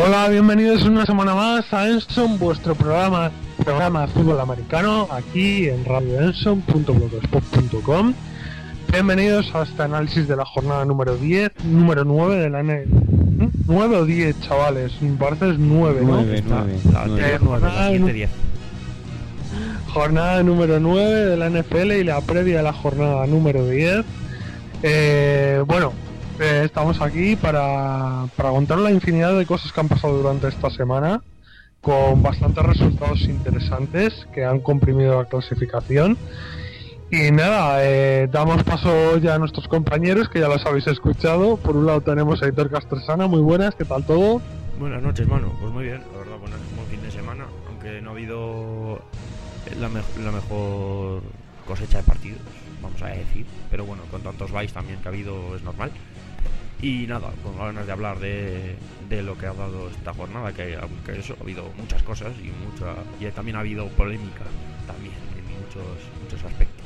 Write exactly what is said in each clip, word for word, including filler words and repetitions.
Hola, bienvenidos una semana más a Enson, vuestro programa programa de fútbol americano, aquí en radio enson punto blogspot punto com. Bienvenidos a este análisis de la jornada número diez, número nueve de la N... nueve o diez, chavales, me parece es nueve, ¿no? nueve, nueve, la, la, eh, nueve, jornada, la diez. Jornada número nueve de la N F L y la previa de la jornada número diez. Eh, bueno, eh, estamos aquí para, para contar la infinidad de cosas que han pasado durante esta semana, con bastantes resultados interesantes que han comprimido la clasificación. Y nada, eh, damos paso ya a nuestros compañeros, que ya los habéis escuchado. Por un lado tenemos a Aitor Castresana, muy buenas, ¿qué tal todo? Buenas noches, mano. Pues muy bien, la verdad, bueno, buen fin de semana, aunque no ha habido la, me la mejor cosecha de partidos, vamos a decir, pero bueno, con tantos byes también que ha habido es normal. Y nada, con ganas de hablar de, de lo que ha dado esta jornada, que aunque eso ha habido muchas cosas y mucha y también ha habido polémica también en muchos muchos aspectos.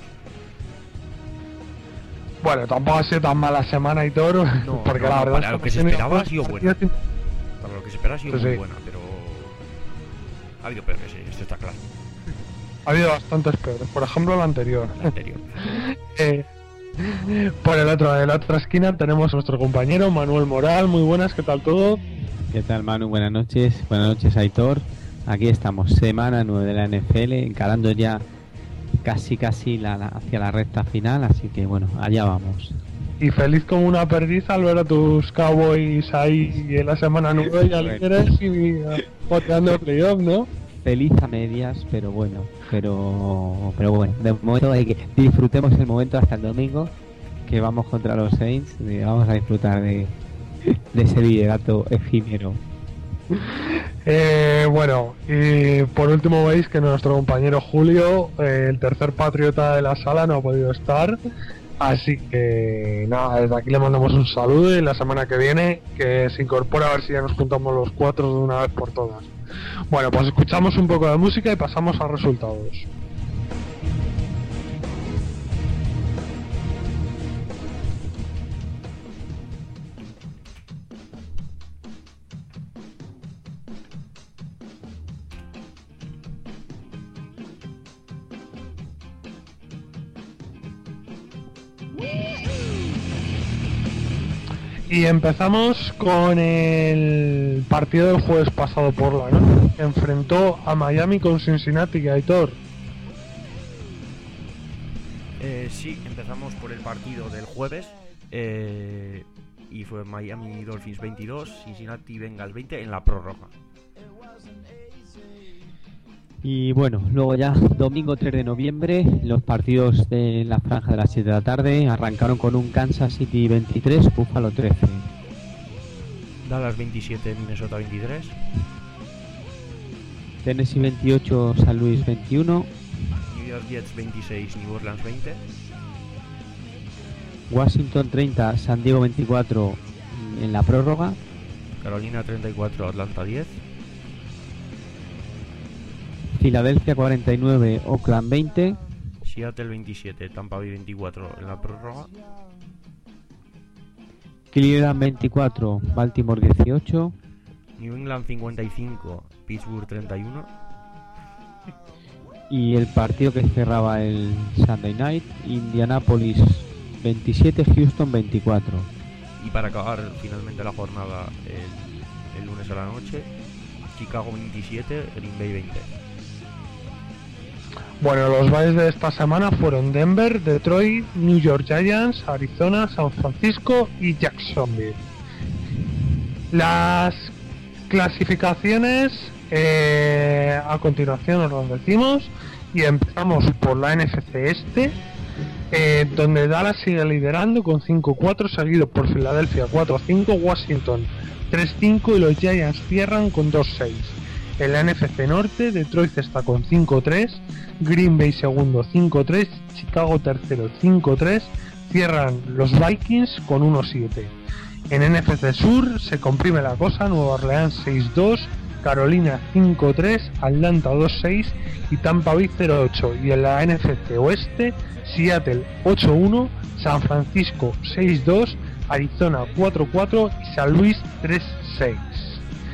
Bueno, tampoco ha sido tan mala semana, Aitor, no, porque no, la no, verdad para lo que se esperaba ha sido buena. Para lo que se esperaba ha sido sí, muy sí. buena, pero ha habido peores, sí, esto está claro. Ha habido bastantes peores, por ejemplo la anterior. La anterior. eh, por el otro, en la otra esquina tenemos a nuestro compañero Manuel Moral, muy buenas, ¿qué tal todo? ¿Qué tal, Manu? Buenas noches, buenas noches, Aitor. Aquí estamos, semana nueve de la N F L, encarando ya casi casi la, la, hacia la recta final, así que bueno, allá vamos. Y feliz como una perdiz al ver a tus Cowboys ahí en la semana nueve ya líderes y boteando el playoff, ¿no? Feliz a medias, pero bueno, pero pero bueno, de momento hay que disfrutemos el momento hasta el domingo, que vamos contra los Saints, y vamos a disfrutar de, de ese liderato efímero. Eh, bueno, y por último veis que nuestro compañero Julio, eh, el tercer patriota de la sala, no ha podido estar. Así que nada, desde aquí le mandamos un saludo y la semana que viene que se incorpora a ver si ya nos juntamos los cuatro de una vez por todas. Bueno, pues escuchamos un poco de música y pasamos a resultados. Y empezamos con el partido del jueves pasado por la noche, que enfrentó a Miami con Cincinnati y Aitor. Eh, sí, empezamos por el partido del jueves eh, y fue Miami Dolphins veintidós, Cincinnati Bengals veinte en la prórroga. Y bueno, luego ya domingo tres de noviembre, los partidos de la franja de las siete de la tarde arrancaron con un Kansas City veintitrés, Buffalo trece. Dallas veintisiete, Minnesota veintitrés. Tennessee veintiocho, San Luis veintiuno. New York Jets veintiséis, New Orleans veinte. Washington treinta, San Diego veinticuatro en la prórroga. Carolina treinta y cuatro, Atlanta diez. Filadelfia cuarenta y nueve, Oakland veinte. Seattle veintisiete, Tampa Bay veinticuatro en la prórroga. Cleveland veinticuatro, Baltimore dieciocho. New England cincuenta y cinco, Pittsburgh treinta y uno. Y el partido que cerraba el Sunday Night, Indianapolis veintisiete, Houston veinticuatro. Y para acabar finalmente la jornada el, el lunes a la noche, Chicago veintisiete, Green Bay veinte. Bueno, los byes de esta semana fueron Denver, Detroit, New York Giants, Arizona, San Francisco y Jacksonville. Las clasificaciones eh, a continuación os las decimos y empezamos por la N F C Este, eh, donde Dallas sigue liderando con cinco cuatro, seguido por Filadelfia cuatro cinco, Washington tres cinco y los Giants cierran con dos seis. En la N F C Norte, Detroit está con cinco tres, Green Bay segundo cinco tres, Chicago tercero cinco tres, cierran los Vikings con uno siete. En N F C Sur se comprime la cosa, Nueva Orleans seis dos, Carolina cinco tres, Atlanta dos seis y Tampa Bay cero ocho. Y en la N F C Oeste, Seattle ocho uno, San Francisco seis dos, Arizona cuatro cuatro y San Luis tres seis.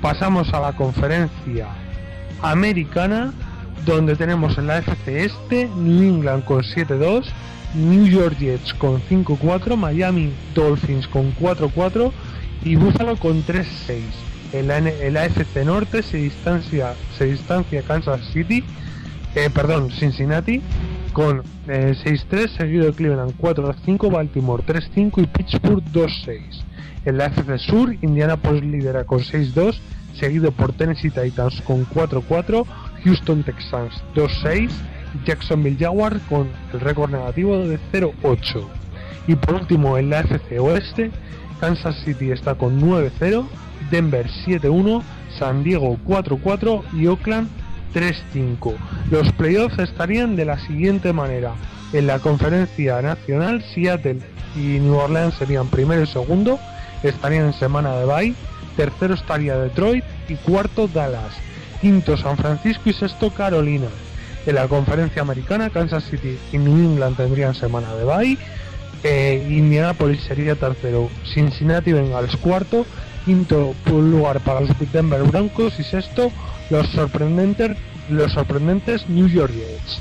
Pasamos a la conferencia americana, donde tenemos en la A F C Este New England con siete dos, New York Jets con cinco cuatro, Miami Dolphins con cuatro cuatro y Buffalo con tres seis. En la, en la A F C Norte se distancia, se distancia Kansas City, eh, perdón, Cincinnati con eh, seis tres, seguido de Cleveland cuatro cinco, Baltimore tres cinco y Pittsburgh dos seis. En la A F C Sur, Indianapolis lidera con seis dos, seguido por Tennessee Titans con cuatro cuatro, Houston Texans dos seis, Jacksonville Jaguars con el récord negativo de cero ocho. Y por último, en la A F C Oeste, Kansas City está con nueve cero, Denver siete uno, San Diego cuatro cuatro y Oakland tres cinco. Los playoffs estarían de la siguiente manera: en la conferencia nacional, Seattle y New Orleans serían primero y segundo, estarían en semana de bye. Tercero estaría Detroit y cuarto Dallas, quinto San Francisco y sexto Carolina. En la conferencia americana, Kansas City y New England tendrían semana de bye, eh, Indianapolis sería tercero, Cincinnati Bengals cuarto, quinto lugar para los Denver Broncos y sexto los sorprendentes los sorprendentes New York Jets.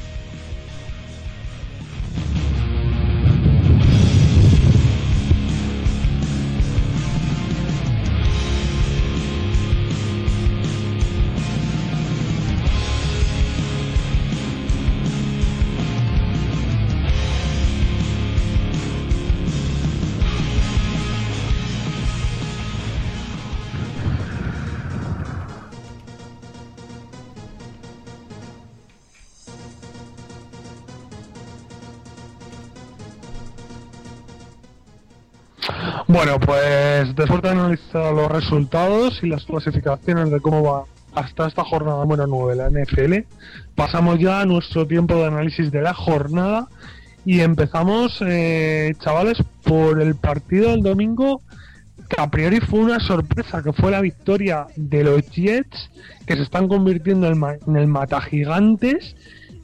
Bueno, pues después de analizar los resultados y las clasificaciones de cómo va hasta esta jornada número nueve de la N F L, pasamos ya a nuestro tiempo de análisis de la jornada y empezamos, eh, chavales, por el partido del domingo, que a priori fue una sorpresa, que fue la victoria de los Jets, que se están convirtiendo en, ma- en el matagigantes,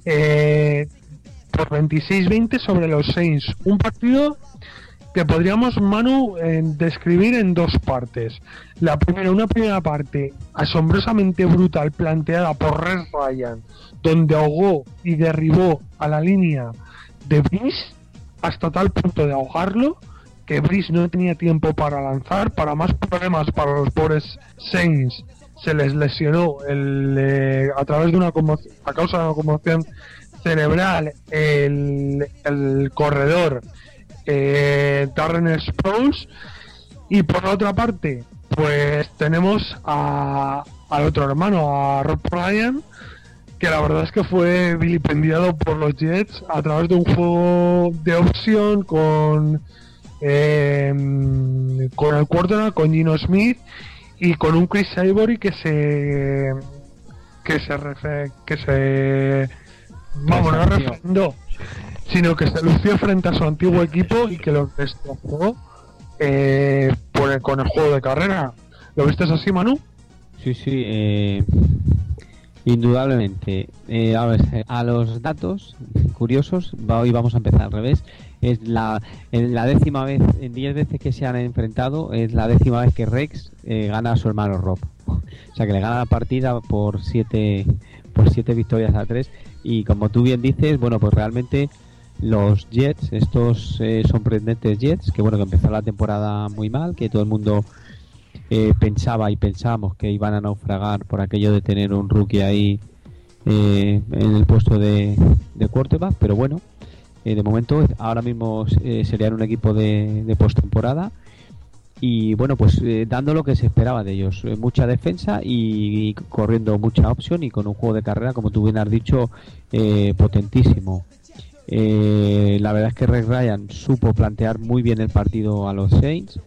eh, por veintiséis veinte sobre los Saints. Un partido que podríamos, Manu, eh, describir en dos partes. La primera, una primera parte asombrosamente brutal planteada por Rex Ryan, donde ahogó y derribó a la línea de Breeze hasta tal punto de ahogarlo que Breeze no tenía tiempo para lanzar. Para más problemas para los pobres Saints, se les lesionó el, eh, a través de una conmoción, a causa de una conmoción cerebral el, el corredor Eh, Darren Sproles. Y por la otra parte, pues tenemos a, al otro hermano, a Rob Ryan, que la verdad es que fue vilipendiado por los Jets a través de un juego de opción con eh, con el quarterback, con Gino Smith y con un Chris Ivory que se que se refe, que se vamos, no refrendó, sino que se lució frente a su antiguo equipo y que lo destrozó eh, por el, con el juego de carrera. ¿Lo viste así, Manu? Sí, sí, eh, indudablemente. Eh, a, ver, a los datos curiosos, va, hoy vamos a empezar al revés. Es la, en la décima vez, en diez veces que se han enfrentado, es la décima vez que Rex eh, gana a su hermano Rob. O sea, que le gana la partida por siete, por siete victorias a tres. Y como tú bien dices, bueno, pues realmente los Jets, estos eh, sorprendentes Jets, que bueno, que empezó la temporada muy mal, que todo el mundo eh, pensaba y pensábamos que iban a naufragar por aquello de tener un rookie ahí eh, en el puesto de, de quarterback, pero bueno, eh, de momento ahora mismo eh, serían un equipo de, de postemporada y bueno, pues eh, dando lo que se esperaba de ellos, eh, mucha defensa y, y corriendo mucha opción y con un juego de carrera, como tú bien has dicho, eh, potentísimo. Eh, la verdad es que Rex Ryan supo plantear muy bien el partido a los Saints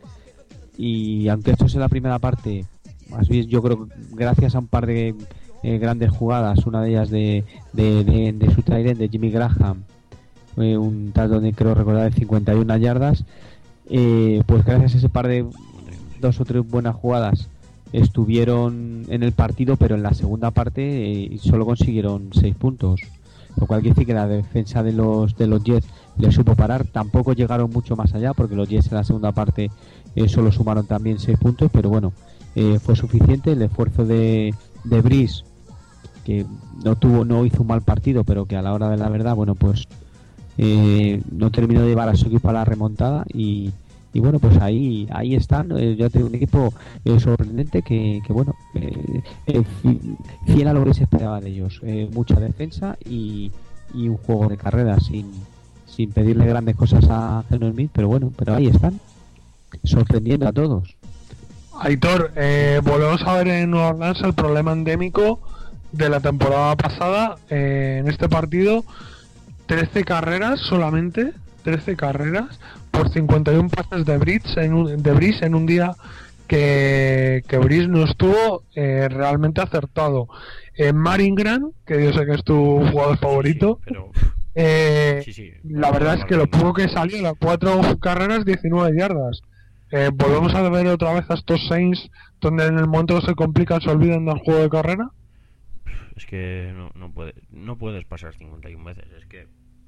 y aunque esto es la primera parte, más bien yo creo que gracias a un par de eh, grandes jugadas, una de ellas de, de, de, de su tight end, de Jimmy Graham, eh, un touchdown de creo recordar de cincuenta y una yardas, eh, pues gracias a ese par de dos o tres buenas jugadas estuvieron en el partido, pero en la segunda parte eh, solo consiguieron seis puntos. Lo cual quiere decir que la defensa de los de los Jets le supo parar. Tampoco llegaron mucho más allá porque los Jets en la segunda parte eh, solo sumaron también seis puntos, pero bueno, eh, fue suficiente. El esfuerzo de, de Brice, que no tuvo, no hizo un mal partido, pero que a la hora de la verdad, bueno, pues eh, no terminó de llevar a su equipo a la remontada y, y bueno, pues ahí ahí están. Eh, yo tengo un equipo eh, sorprendente que, que bueno, eh, eh, fiel a lo que se esperaba de ellos. Eh, mucha defensa y, y un juego de carrera sin, sin pedirle grandes cosas a Geno Smith, pero bueno, pero ahí están, sorprendiendo a todos. Aitor, eh, volvemos a ver en Nueva Orleans el problema endémico de la temporada pasada. Eh, en este partido, trece carreras solamente, trece carreras por cincuenta y uno pases de Brice en un, de Brice en un día que, que Brice no estuvo eh, realmente acertado. Eh, Mark Grant, que yo sé que es tu jugador favorito, sí, pero... eh, sí, sí, la verdad es que lo poco que salió, las cuatro carreras, diecinueve yardas. Eh, volvemos a ver otra vez a estos Saints donde en el momento que se complican se olvidan del juego de carrera. Es que no, no, puede, no puedes pasar cincuenta y uno veces. Es que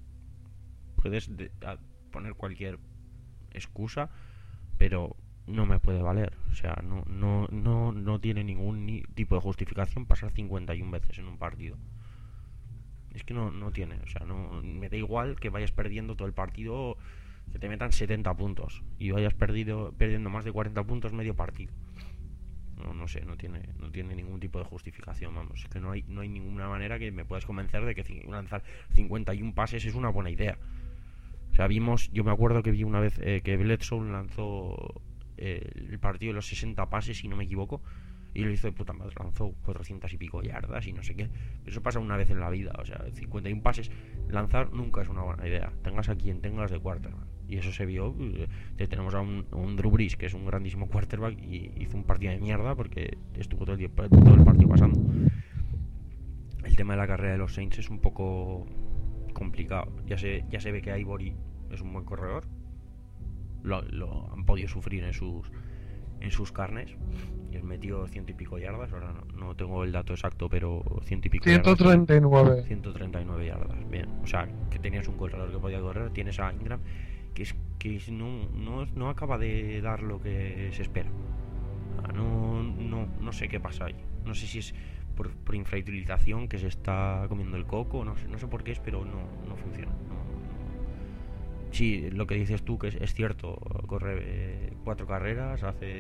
puedes de, poner cualquier excusa, pero no me puede valer. O sea, no, no, no, no tiene ningún ni tipo de justificación pasar cincuenta y uno veces en un partido. Es que no, no tiene. O sea, no me da igual que vayas perdiendo todo el partido, que te metan setenta puntos y vayas perdido perdiendo más de cuarenta puntos medio partido. No, no sé, no tiene no tiene ningún tipo de justificación, vamos. Es que no hay no hay ninguna manera que me puedas convencer de que lanzar cincuenta y uno pases es una buena idea. O sea, vimos, yo me acuerdo que vi una vez eh, que Bledsoe lanzó eh, el partido de los sesenta pases, si no me equivoco, y lo hizo de puta madre, lanzó cuatrocientas y pico yardas y no sé qué. Eso pasa una vez en la vida, o sea, cincuenta y uno pases, lanzar nunca es una buena idea, tengas a quien tengas de quarterback. Y eso se vio, eh, tenemos a un, a un Drew Brees, que es un grandísimo quarterback, y hizo un partido de mierda porque estuvo todo el, tiempo, todo el partido pasando. El tema de la carrera de los Saints es un poco complicado. Ya se, ya se ve que Ivory es un buen corredor, lo, lo han podido sufrir en sus en sus carnes, y han metido ciento y pico yardas. Ahora no, no tengo el dato exacto, pero ciento y pico ciento treinta y nueve yardas, ciento treinta y nueve yardas, bien. O sea, que tenías un corredor que podía correr, tienes a Ingram que es que no, no, no acaba de dar lo que se espera. No, no, no sé qué pasa ahí. No sé si es por, por infrautilización, que se está comiendo el coco, no sé, no sé por qué es, pero no, no funciona. No, no. Sí, lo que dices tú, que es, es cierto, corre eh, cuatro carreras, hace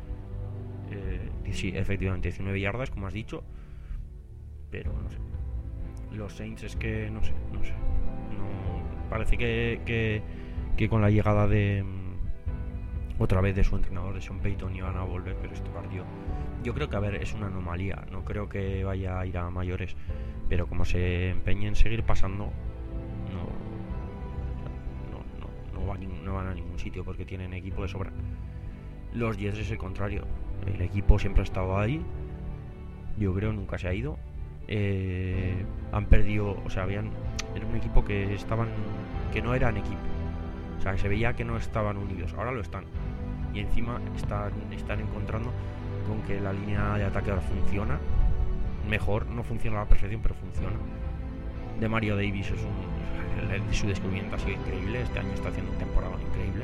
eh, sí, efectivamente diecinueve yardas, como has dicho, pero no sé. Los Saints es que no sé, no sé. No, parece que, que, que con la llegada de otra vez de su entrenador, de Sean Payton, iban a volver, pero este partido, yo creo que, a ver, es una anomalía, no creo que vaya a ir a mayores, pero como se empeñe en seguir pasando, no, no, no, no, va a ningún, no van a ningún sitio, porque tienen equipo de sobra. Los Jets es el contrario, el equipo siempre ha estado ahí, yo creo nunca se ha ido. Eh, han perdido, o sea, habían, era un equipo que estaban, que no eran equipo, o sea, que se veía que no estaban unidos, ahora lo están, y encima están, están encontrando con que la línea de ataque ahora funciona mejor, no funciona a la perfección, pero funciona. De Mario Davis es un, su descubrimiento ha sido increíble, este año está haciendo una temporada increíble.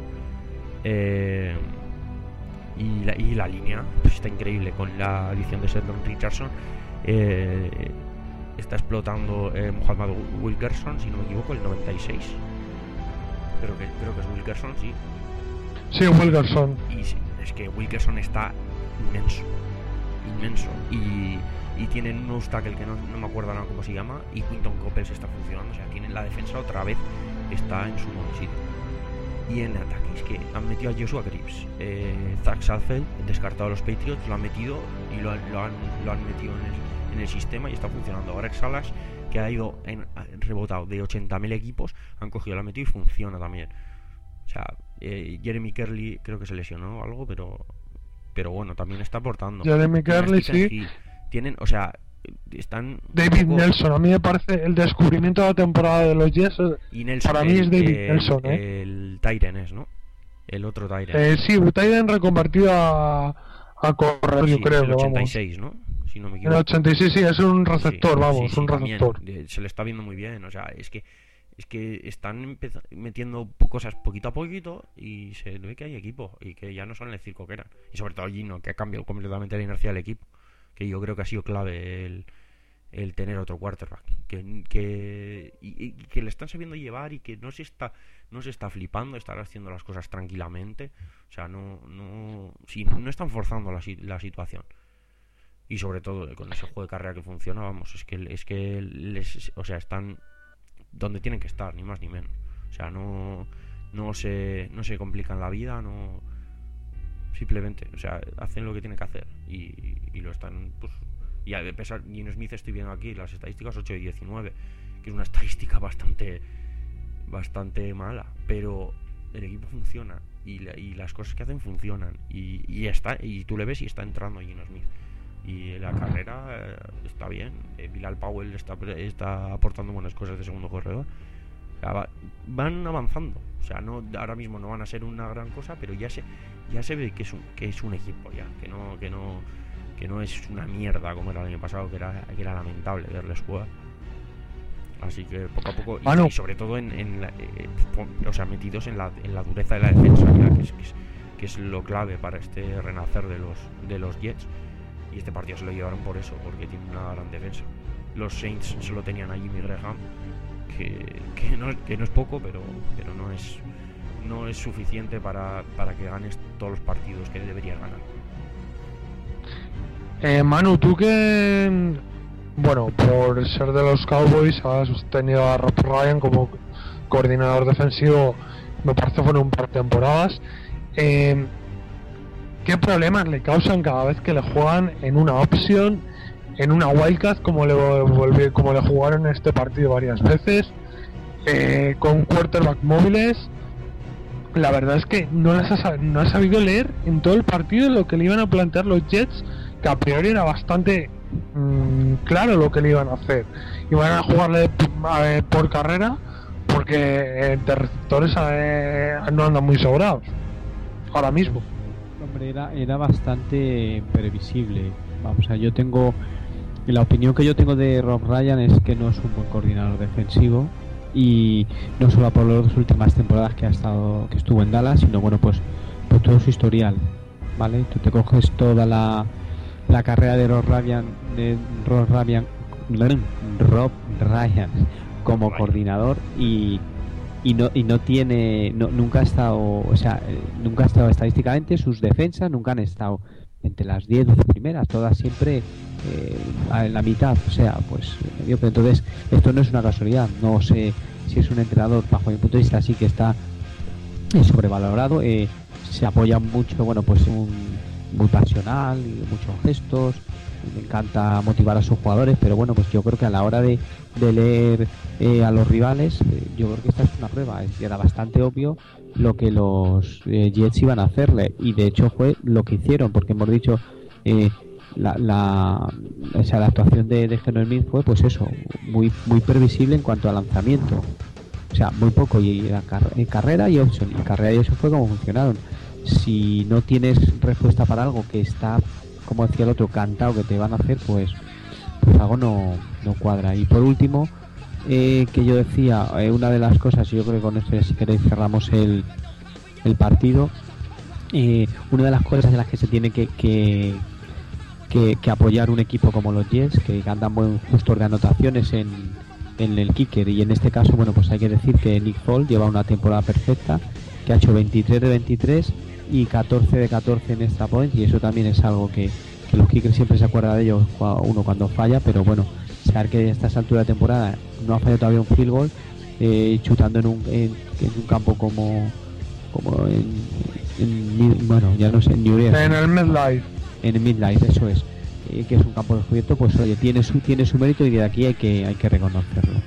Eh, y, la, y la línea pues está increíble, con la adición de Sheldon Richardson. Eh, está explotando eh, Muhammad Wilkerson, si no me equivoco, el noventa y seis. Creo que, creo que es Wilkerson, sí. Sí, Wilkerson. Y sí, es que Wilkerson está inmenso, inmenso. Y, y tienen un obstacle que no, no me acuerdo ahora cómo se llama. Y Quinton Coppels está funcionando. O sea, tienen la defensa otra vez, está en su nuevo sitio. Y en ataque es que han metido a Joshua Cribbs, eh, Zach Sudfeld, descartado a los Patriots, lo han metido y lo, lo, han, lo han metido en el, en el sistema y está funcionando. Ahora Salas, que ha ido en, en rebotado de ochenta mil equipos, han cogido, lo han metido y funciona también. O sea, eh, Jeremy Kerley creo que se lesionó o algo, pero pero bueno, también está aportando. Jeremy Kerley, sí. Hill. Tienen, o sea, están... David poco... Nelson, a mí me parece el descubrimiento de la temporada de los Jets. Y Nelson, para mí el, es David el, Nelson, ¿eh? El Tyren es, ¿no? El otro Tyren. Eh, sí, Tyren reconvertido a, a correr, sí, yo creo. El ochenta y seis, vamos. ¿no? Si no me equivoco. El ochenta y seis, sí, es un receptor, sí, vamos, sí, sí, un también. receptor. Se le está viendo muy bien, o sea, es que es que están metiendo cosas poquito a poquito y se ve que hay equipo y que ya no son el circo que eran. Y sobre todo Gino, que ha cambiado completamente la inercia del equipo, que yo creo que ha sido clave el, el tener otro quarterback, que, que y, y que le están sabiendo llevar y que no se está no se está flipando, estar haciendo las cosas tranquilamente. O sea, no no sí, no están forzando la, la situación. Y sobre todo con ese juego de carrera que funciona, vamos, es que es que les, o sea, están donde tienen que estar, ni más ni menos. O sea, no no se no se complican la vida, no, simplemente, o sea, hacen lo que tienen que hacer y, y lo están, pues, y a pesar, Gino Smith, estoy viendo aquí las estadísticas ocho y diecinueve, que es una estadística bastante bastante mala, pero el equipo funciona y, la, y las cosas que hacen funcionan y, y está, y tú le ves y está entrando Gino Smith. Y la carrera eh, está bien. eh, Bilal Powell está, está aportando buenas cosas de segundo corredor. O sea, va, van avanzando. O sea, no, ahora mismo no van a ser una gran cosa, pero ya se ya se ve que es un, que es un equipo ya, que no que no que no es una mierda como era el año pasado, que era que era lamentable verles jugar. Así que poco a poco y, ah, no. y sobre todo en, en la, eh, o sea, metidos en la en la dureza de la defensa, ya, que es, que es que es lo clave para este renacer de los de los Jets. Y este partido se lo llevaron por eso, porque tiene una gran defensa. Los Saints solo tenían a Jimmy Graham, que, que, no, que no es poco, pero, pero no es no es suficiente para, para que ganes todos los partidos que deberías ganar. Eh, Manu, tú que, bueno, por ser de los Cowboys has tenido a Rob Ryan como coordinador defensivo, me parece fueron un par de temporadas. Eh, ¿Qué problemas le causan cada vez que le juegan en una opción, en una wildcat, como le volví, como le jugaron en este partido varias veces, eh, con quarterback móviles? La verdad es que no las ha, no ha sabido leer en todo el partido lo que le iban a plantear los Jets, que a priori era bastante mmm, claro lo que le iban a hacer. Iban a jugarle eh, por carrera, porque eh, de receptores eh, no andan muy sobrados ahora mismo. Hombre, era, era bastante previsible. Vamos, o sea, yo tengo la opinión que yo tengo de Rob Ryan es que no es un buen coordinador defensivo, y no solo por las dos últimas temporadas que ha estado que estuvo en Dallas, sino bueno, pues por todo su historial, ¿vale? Tú te coges toda la, la carrera de Rob Ryan de Rob Ryan Rob Ryan como Ryan. coordinador y y no y no tiene no, nunca ha estado, o sea, nunca ha estado estadísticamente, sus defensas nunca han estado entre las diez primeras, todas siempre eh, en la mitad, o sea, pues yo creo. Entonces esto no es una casualidad, no sé si es un entrenador, bajo mi punto de vista sí que está sobrevalorado, eh, se apoya mucho, bueno, pues un, muy pasional, muchos gestos, me encanta motivar a sus jugadores, pero bueno, pues yo creo que a la hora de, de leer eh, a los rivales, eh, yo creo que esta es una prueba, es, era bastante obvio lo que los eh, Jets iban a hacerle, y de hecho fue lo que hicieron, porque hemos dicho eh, la, la, o sea, la actuación de, de Geno Smith fue pues eso, muy muy previsible en cuanto a lanzamiento, o sea, muy poco, y la car- en carrera y option, y carrera y option fue como funcionaron. Si no tienes respuesta para algo que está, como decía el otro, cantado que te van a hacer, pues, pues algo no, no cuadra. Y por último, eh, que yo decía, eh, una de las cosas, yo creo que con esto ya si queréis cerramos el, el partido, eh, una de las cosas en las que se tiene que, que, que, que apoyar un equipo como los Jets, que andan muy justos de anotaciones en, en el kicker, y en este caso, bueno, pues hay que decir que Nick Foles lleva una temporada perfecta, que ha hecho veintitrés de veintitrés y catorce de catorce en extra point, y eso también es algo que, que los kickers siempre se acuerdan de ellos uno cuando falla, pero bueno, saber que a esta altura de temporada no ha fallado todavía un field goal, eh, chutando en un, en, en un campo como como en, en bueno, ya no sé, en New York, en el MetLife, en el MetLife, eso es, eh, que es un campo descubierto, pues oye, tiene su tiene su mérito, y de aquí hay que hay que reconocerlo.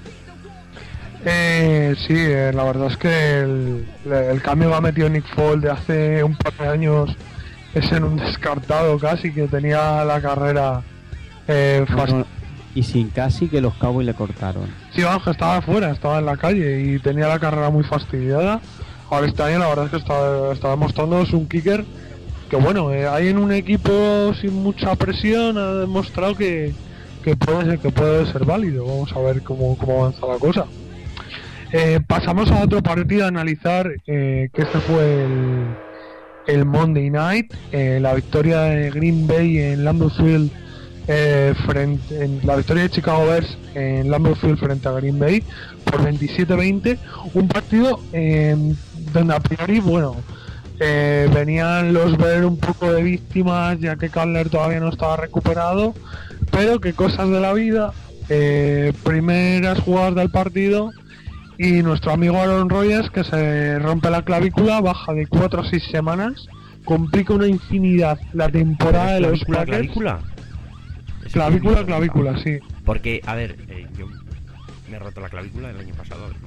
Eh, sí, eh, la verdad es que el, el cambio que ha metido Nick Foles de hace un par de años es en un descartado casi, que tenía la carrera eh, no, fast... no, y sin casi que los Cowboys le cortaron. Sí, vamos, que estaba afuera, estaba en la calle y tenía la carrera muy fastidiada. Ahora este año la verdad es que está, está demostrando es un kicker que bueno, eh, hay en un equipo sin mucha presión, ha demostrado que, que puede ser que puede ser válido. Vamos a ver cómo, cómo avanza la cosa. Eh, pasamos a otro partido a analizar, eh, que este fue el, el Monday Night, eh, la victoria de Green Bay en Lambeau Field, eh, frente, en la victoria de Chicago Bears en Lambeau Field frente a Green Bay por veintisiete veinte, un partido eh, donde a priori, bueno, eh, venían los Bears un poco de víctimas ya que Cutler todavía no estaba recuperado, pero que cosas de la vida, eh, primeras jugadas del partido y nuestro amigo Aaron Rodgers, que se rompe la clavícula, baja de cuatro a seis semanas, complica una infinidad la temporada de los Packers. ¿Clavícula? Clavícula, clavícula, sí. Porque, a ver, eh, yo me he roto la clavícula el año pasado, ¿verdad?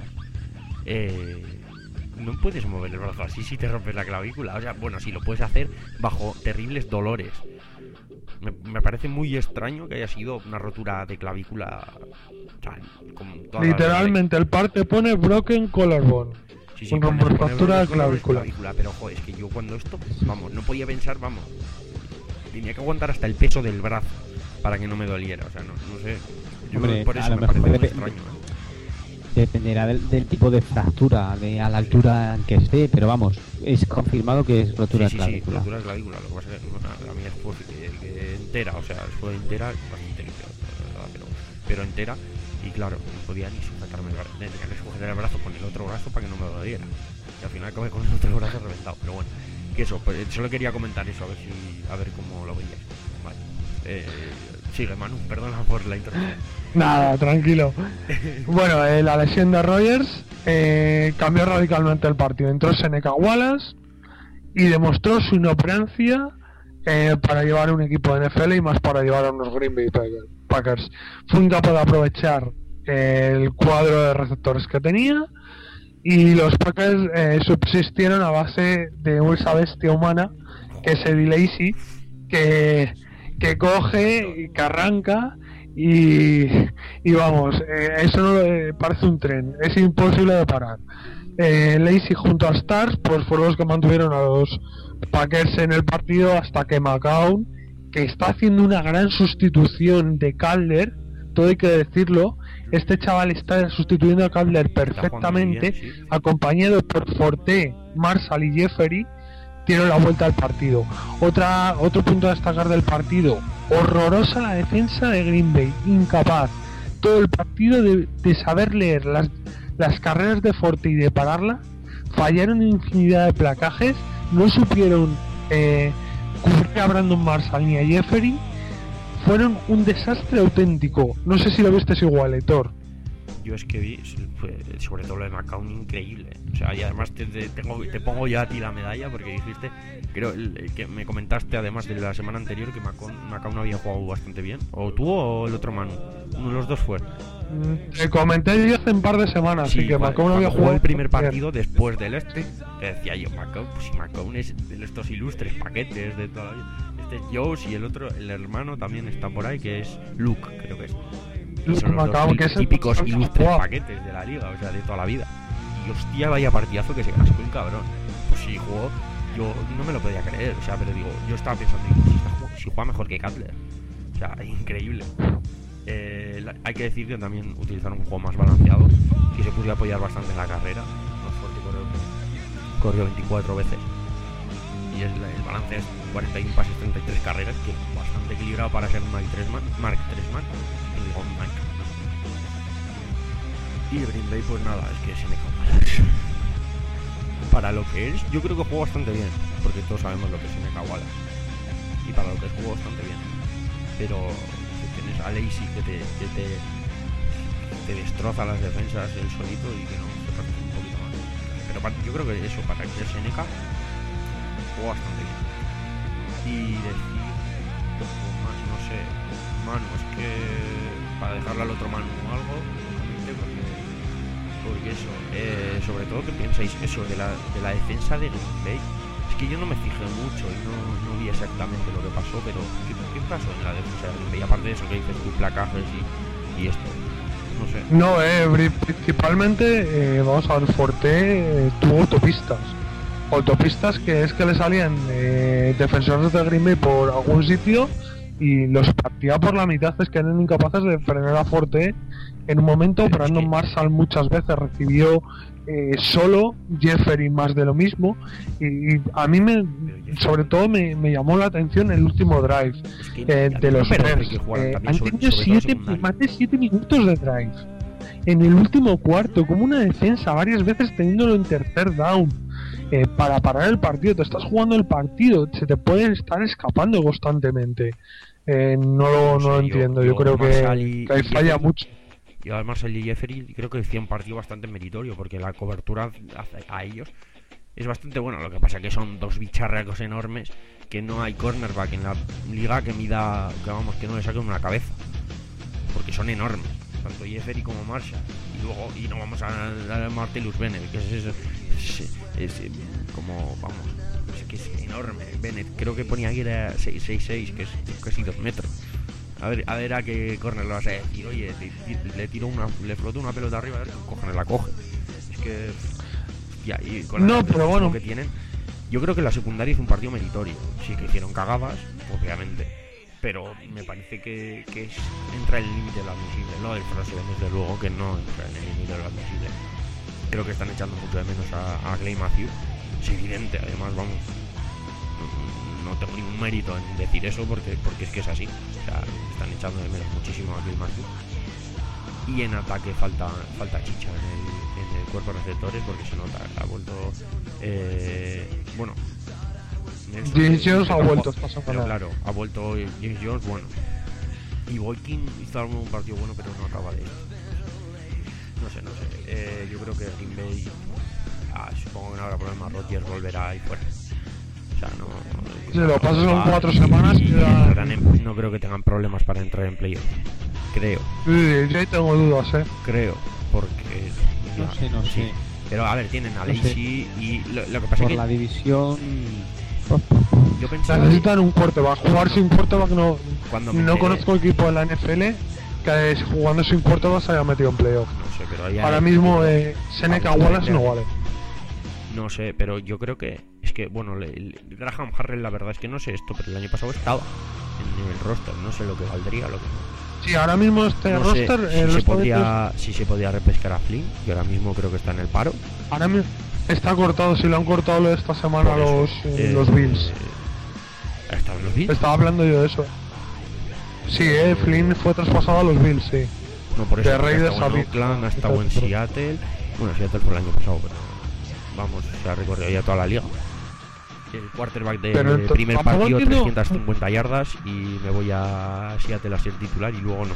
Eh, no puedes mover el brazo así si te rompes la clavícula. O sea, bueno, sí, lo puedes hacer bajo terribles dolores. Me, me parece muy extraño que haya sido una rotura de clavícula. O sea, con toda literalmente, la... el parte pone broken collarbone. Sí, sí, con fractura de clavícula. clavícula. Pero, joder, es que yo cuando esto, vamos, no podía pensar, vamos, tenía que aguantar hasta el peso del brazo para que no me doliera. O sea, no, no sé. Yo Hombre, por eso a lo me mejor parece muy dep- extraño, ¿eh? Dependerá del, del tipo de fractura, de a la altura en que esté, pero vamos, es confirmado que es rotura sí, de sí, clavícula. Sí, rotura de clavícula. Lo que pasa es que bueno, la mía fue que, que entera, o sea, fue entera, bastante limpia, pero, pero entera. Y claro, no podía ni sujetarme el brazo, tenía que sujetar el brazo con el otro brazo para que no me doliera. Y al final acabé con el otro brazo reventado. Pero bueno, que eso, pues solo quería comentar eso, a ver si, a ver cómo lo veías. Vale. Eh, sigue, Manu, perdona por la interrupción. Nada, tranquilo. Bueno, eh, la lesión de Rodgers eh, cambió radicalmente el partido. Entró Seneca Wallace y demostró su inoperancia eh, para llevar un equipo de N F L y más para llevar a unos Green Bay Packers. Fue incapaz de aprovechar eh, el cuadro de receptores que tenía y los Packers eh, subsistieron a base de esa bestia humana que es Eddie Lacy, que, que coge y que arranca. Y, y vamos, eh, eso no eh, parece un tren, es imposible de parar. Eh, Lacy junto a Stars pues fueron los que mantuvieron a los Packers en el partido hasta que McCown, que está haciendo una gran sustitución de Cutler, todo hay que decirlo, este chaval está sustituyendo a Cutler perfectamente, bien, sí. Acompañado por Forte, Marshall y Jeffery, dieron la vuelta al partido. Otra, otro punto a destacar del partido: horrorosa la defensa de Green Bay, incapaz todo el partido de, de saber leer las, las carreras de Forte y de pararla. Fallaron infinidad de placajes, no supieron eh, cubrir a Brandon Marshall ni a Jeffery. Fueron un desastre auténtico. No sé si lo viste igual, Héctor. Yo es que vi, sobre todo lo de McCown, increíble. O sea, y además te, te, tengo, te pongo ya a ti la medalla porque dijiste, creo que me comentaste además de la semana anterior que McCown, McCown había jugado bastante bien. O tú o el otro Manu. Uno de los dos fue. Te comenté yo hace un par de semanas, sí, así que vale, McCown había jugado el primer partido bien. Después del este. Que decía yo, McCown, pues si McCown es de estos ilustres paquetes de toda la vida. Este es Jones y el otro, el hermano también está por ahí, que es Luke, creo que es. Son los dos que es típicos ilustres paquetes de la liga, o sea, de toda la vida. Y hostia, vaya partidazo que se cascó el cabrón. Pues si jugó, yo no me lo podía creer, o sea, pero digo, yo estaba pensando, si, está, si juega mejor que Cutler. O sea, increíble. Eh, la, hay que decir que también utilizaron un juego más balanceado, que se pudo apoyar bastante en la carrera. Más fuerte corrió, corrió veinticuatro veces. Y es la, el balance es cuarenta y uno pases, treinta y tres carreras, que es bastante equilibrado para ser Mark Tresman. Mark Tresman. Digo, Mike. Y el Green Bay, pues nada, es que se me Wallace. Para lo que es, yo creo que jugó bastante bien, porque todos sabemos lo que es Seneca Wallace. Y para lo que es, jugó bastante bien. Pero si tienes a Lacy que te, que te, te destroza las defensas él solito y que no te parece un poquito más. Pero para, yo creo que eso, para que sea Seneca, jugó bastante bien. Y decir, pues más, no sé, Manu, es que para dejarle al otro Manu o algo, porque, porque eso, eh, sobre todo que pensáis eso de la, de la defensa de Green Bay. Es que yo no me fijé mucho y no, no vi exactamente lo que pasó, pero ¿qué, qué pasó en la defensa de Green Bay? Aparte de eso que dices tú, placajes y, y esto, no sé. No, eh, principalmente, eh, vamos a ver, Forte eh, tuvo autopistas. Autopistas que es que le salían eh, defensores de Green Bay por algún sitio y los partía por la mitad, es que eran incapaces de frenar a Forte En un momento, Pero es Brandon que- Marshall muchas veces recibió eh, solo, Jeffery más de lo mismo, y, y a mí me, Jeffery- sobre todo me, me llamó la atención el último drive Es que eh, a mí de no los me parece Bears. que jugaran Eh, también han sobre- tenido sobre todo siete, secundaria. más de siete minutos de drive en el último cuarto, como una defensa, varias veces teniéndolo en tercer down. Eh, para parar el partido, te estás jugando el partido, se te puede estar escapando constantemente. Eh, no lo, no sé, lo yo- entiendo, yo, yo creo Marshall que, y- que ahí y falla Jeffery- mucho. Y además Marshall y Jeffery creo que hicieron un partido bastante meritorio porque la cobertura a, a ellos es bastante buena. Lo que pasa que son dos bicharracos enormes que no hay cornerback en la liga que mida, que vamos, que no le saquen una cabeza. Porque son enormes, tanto Jeffery como Marshall. Y luego, y no vamos a, a Martellus Bennett, que es, es, es, es, es como, vamos, es que es enorme. Bennett, creo que ponía aquí era seis seis, que es casi dos metros. A ver, a ver a qué corner le vas a decir, oye, le, le tiro una, le floto una pelota arriba, a ver qué cojones la coge. Es que, ya, y con No, el pero bueno. que tienen, yo creo que la secundaria hizo un partido meritorio. Sí que hicieron cagadas, obviamente, pero me parece que, que es, entra en el límite de lo admisible. Lo del Frozen, desde luego que no entra en el límite de lo admisible. Creo que están echando mucho de menos a, a Clay Matthews. Es evidente, además, vamos. No, no tengo ningún mérito en decir eso porque, porque es que es así. O sea, están echando de menos muchísimo a Clay Matthews. Y en ataque falta falta chicha en el, en el cuerpo de receptores porque se nota. Ha vuelto. Eh, bueno. Nelson- James Jones ha pero- vuelto esta Pero semana. claro, ha vuelto James Jones, bueno. Y Boykin hizo algún un partido bueno, pero no acaba de. No sé, no sé. Eh, yo creo que Green Bay. Ah, supongo que no habrá problema. Rodgers volverá ahí fuera. O sea, no. no Si lo pasas en va, cuatro y- semanas, y queda- entrarán en- no creo que tengan problemas para entrar en playoff. Creo, Sí, yo ahí tengo dudas, eh. creo. Porque. No ya, sé, no sí. sé. Pero a ver, tienen a No sé. Lacey y lo, lo que pasa Por es la que división. yo pensaba que Necesitan un quarterback. Jugar sin quarterback no. cuando me No enteré- conozco equipo de la N F L que es- jugando sin quarterback se haya metido en playoff. No sé, pero hay- Ahora hay- mismo eh, Seneca Vamos a Wallace no vender. vale. No sé, pero yo creo que es que, bueno, le- le- Graham Harrell, la verdad es que no sé esto, pero el año pasado estaba en el roster, no sé lo que valdría, lo que no. Sí, ahora mismo este No sé roster si, eh, lo se está podía, si se podía repescar a Flynn, que ahora mismo creo que está en el paro. metiendo- ahora mismo está cortado, si lo han cortado lo de esta semana Por eso, los, eh, eh, los Bills. eh, ¿Estaban los Bills? Estaba hablando yo de eso. Sí, eh, Flynn fue traspasado a los Bills, sí. No, por eso, de porque ha Raiders estado en a Oakland, ha Bills. estado en Seattle. Bueno, Seattle fue el año pasado, pero vamos, se ha recorrido ya toda la liga. El quarterback de Pero ento- primer tampoco partido, entiendo- trescientas cincuenta yardas y me voy a Seattle a ser titular y luego no.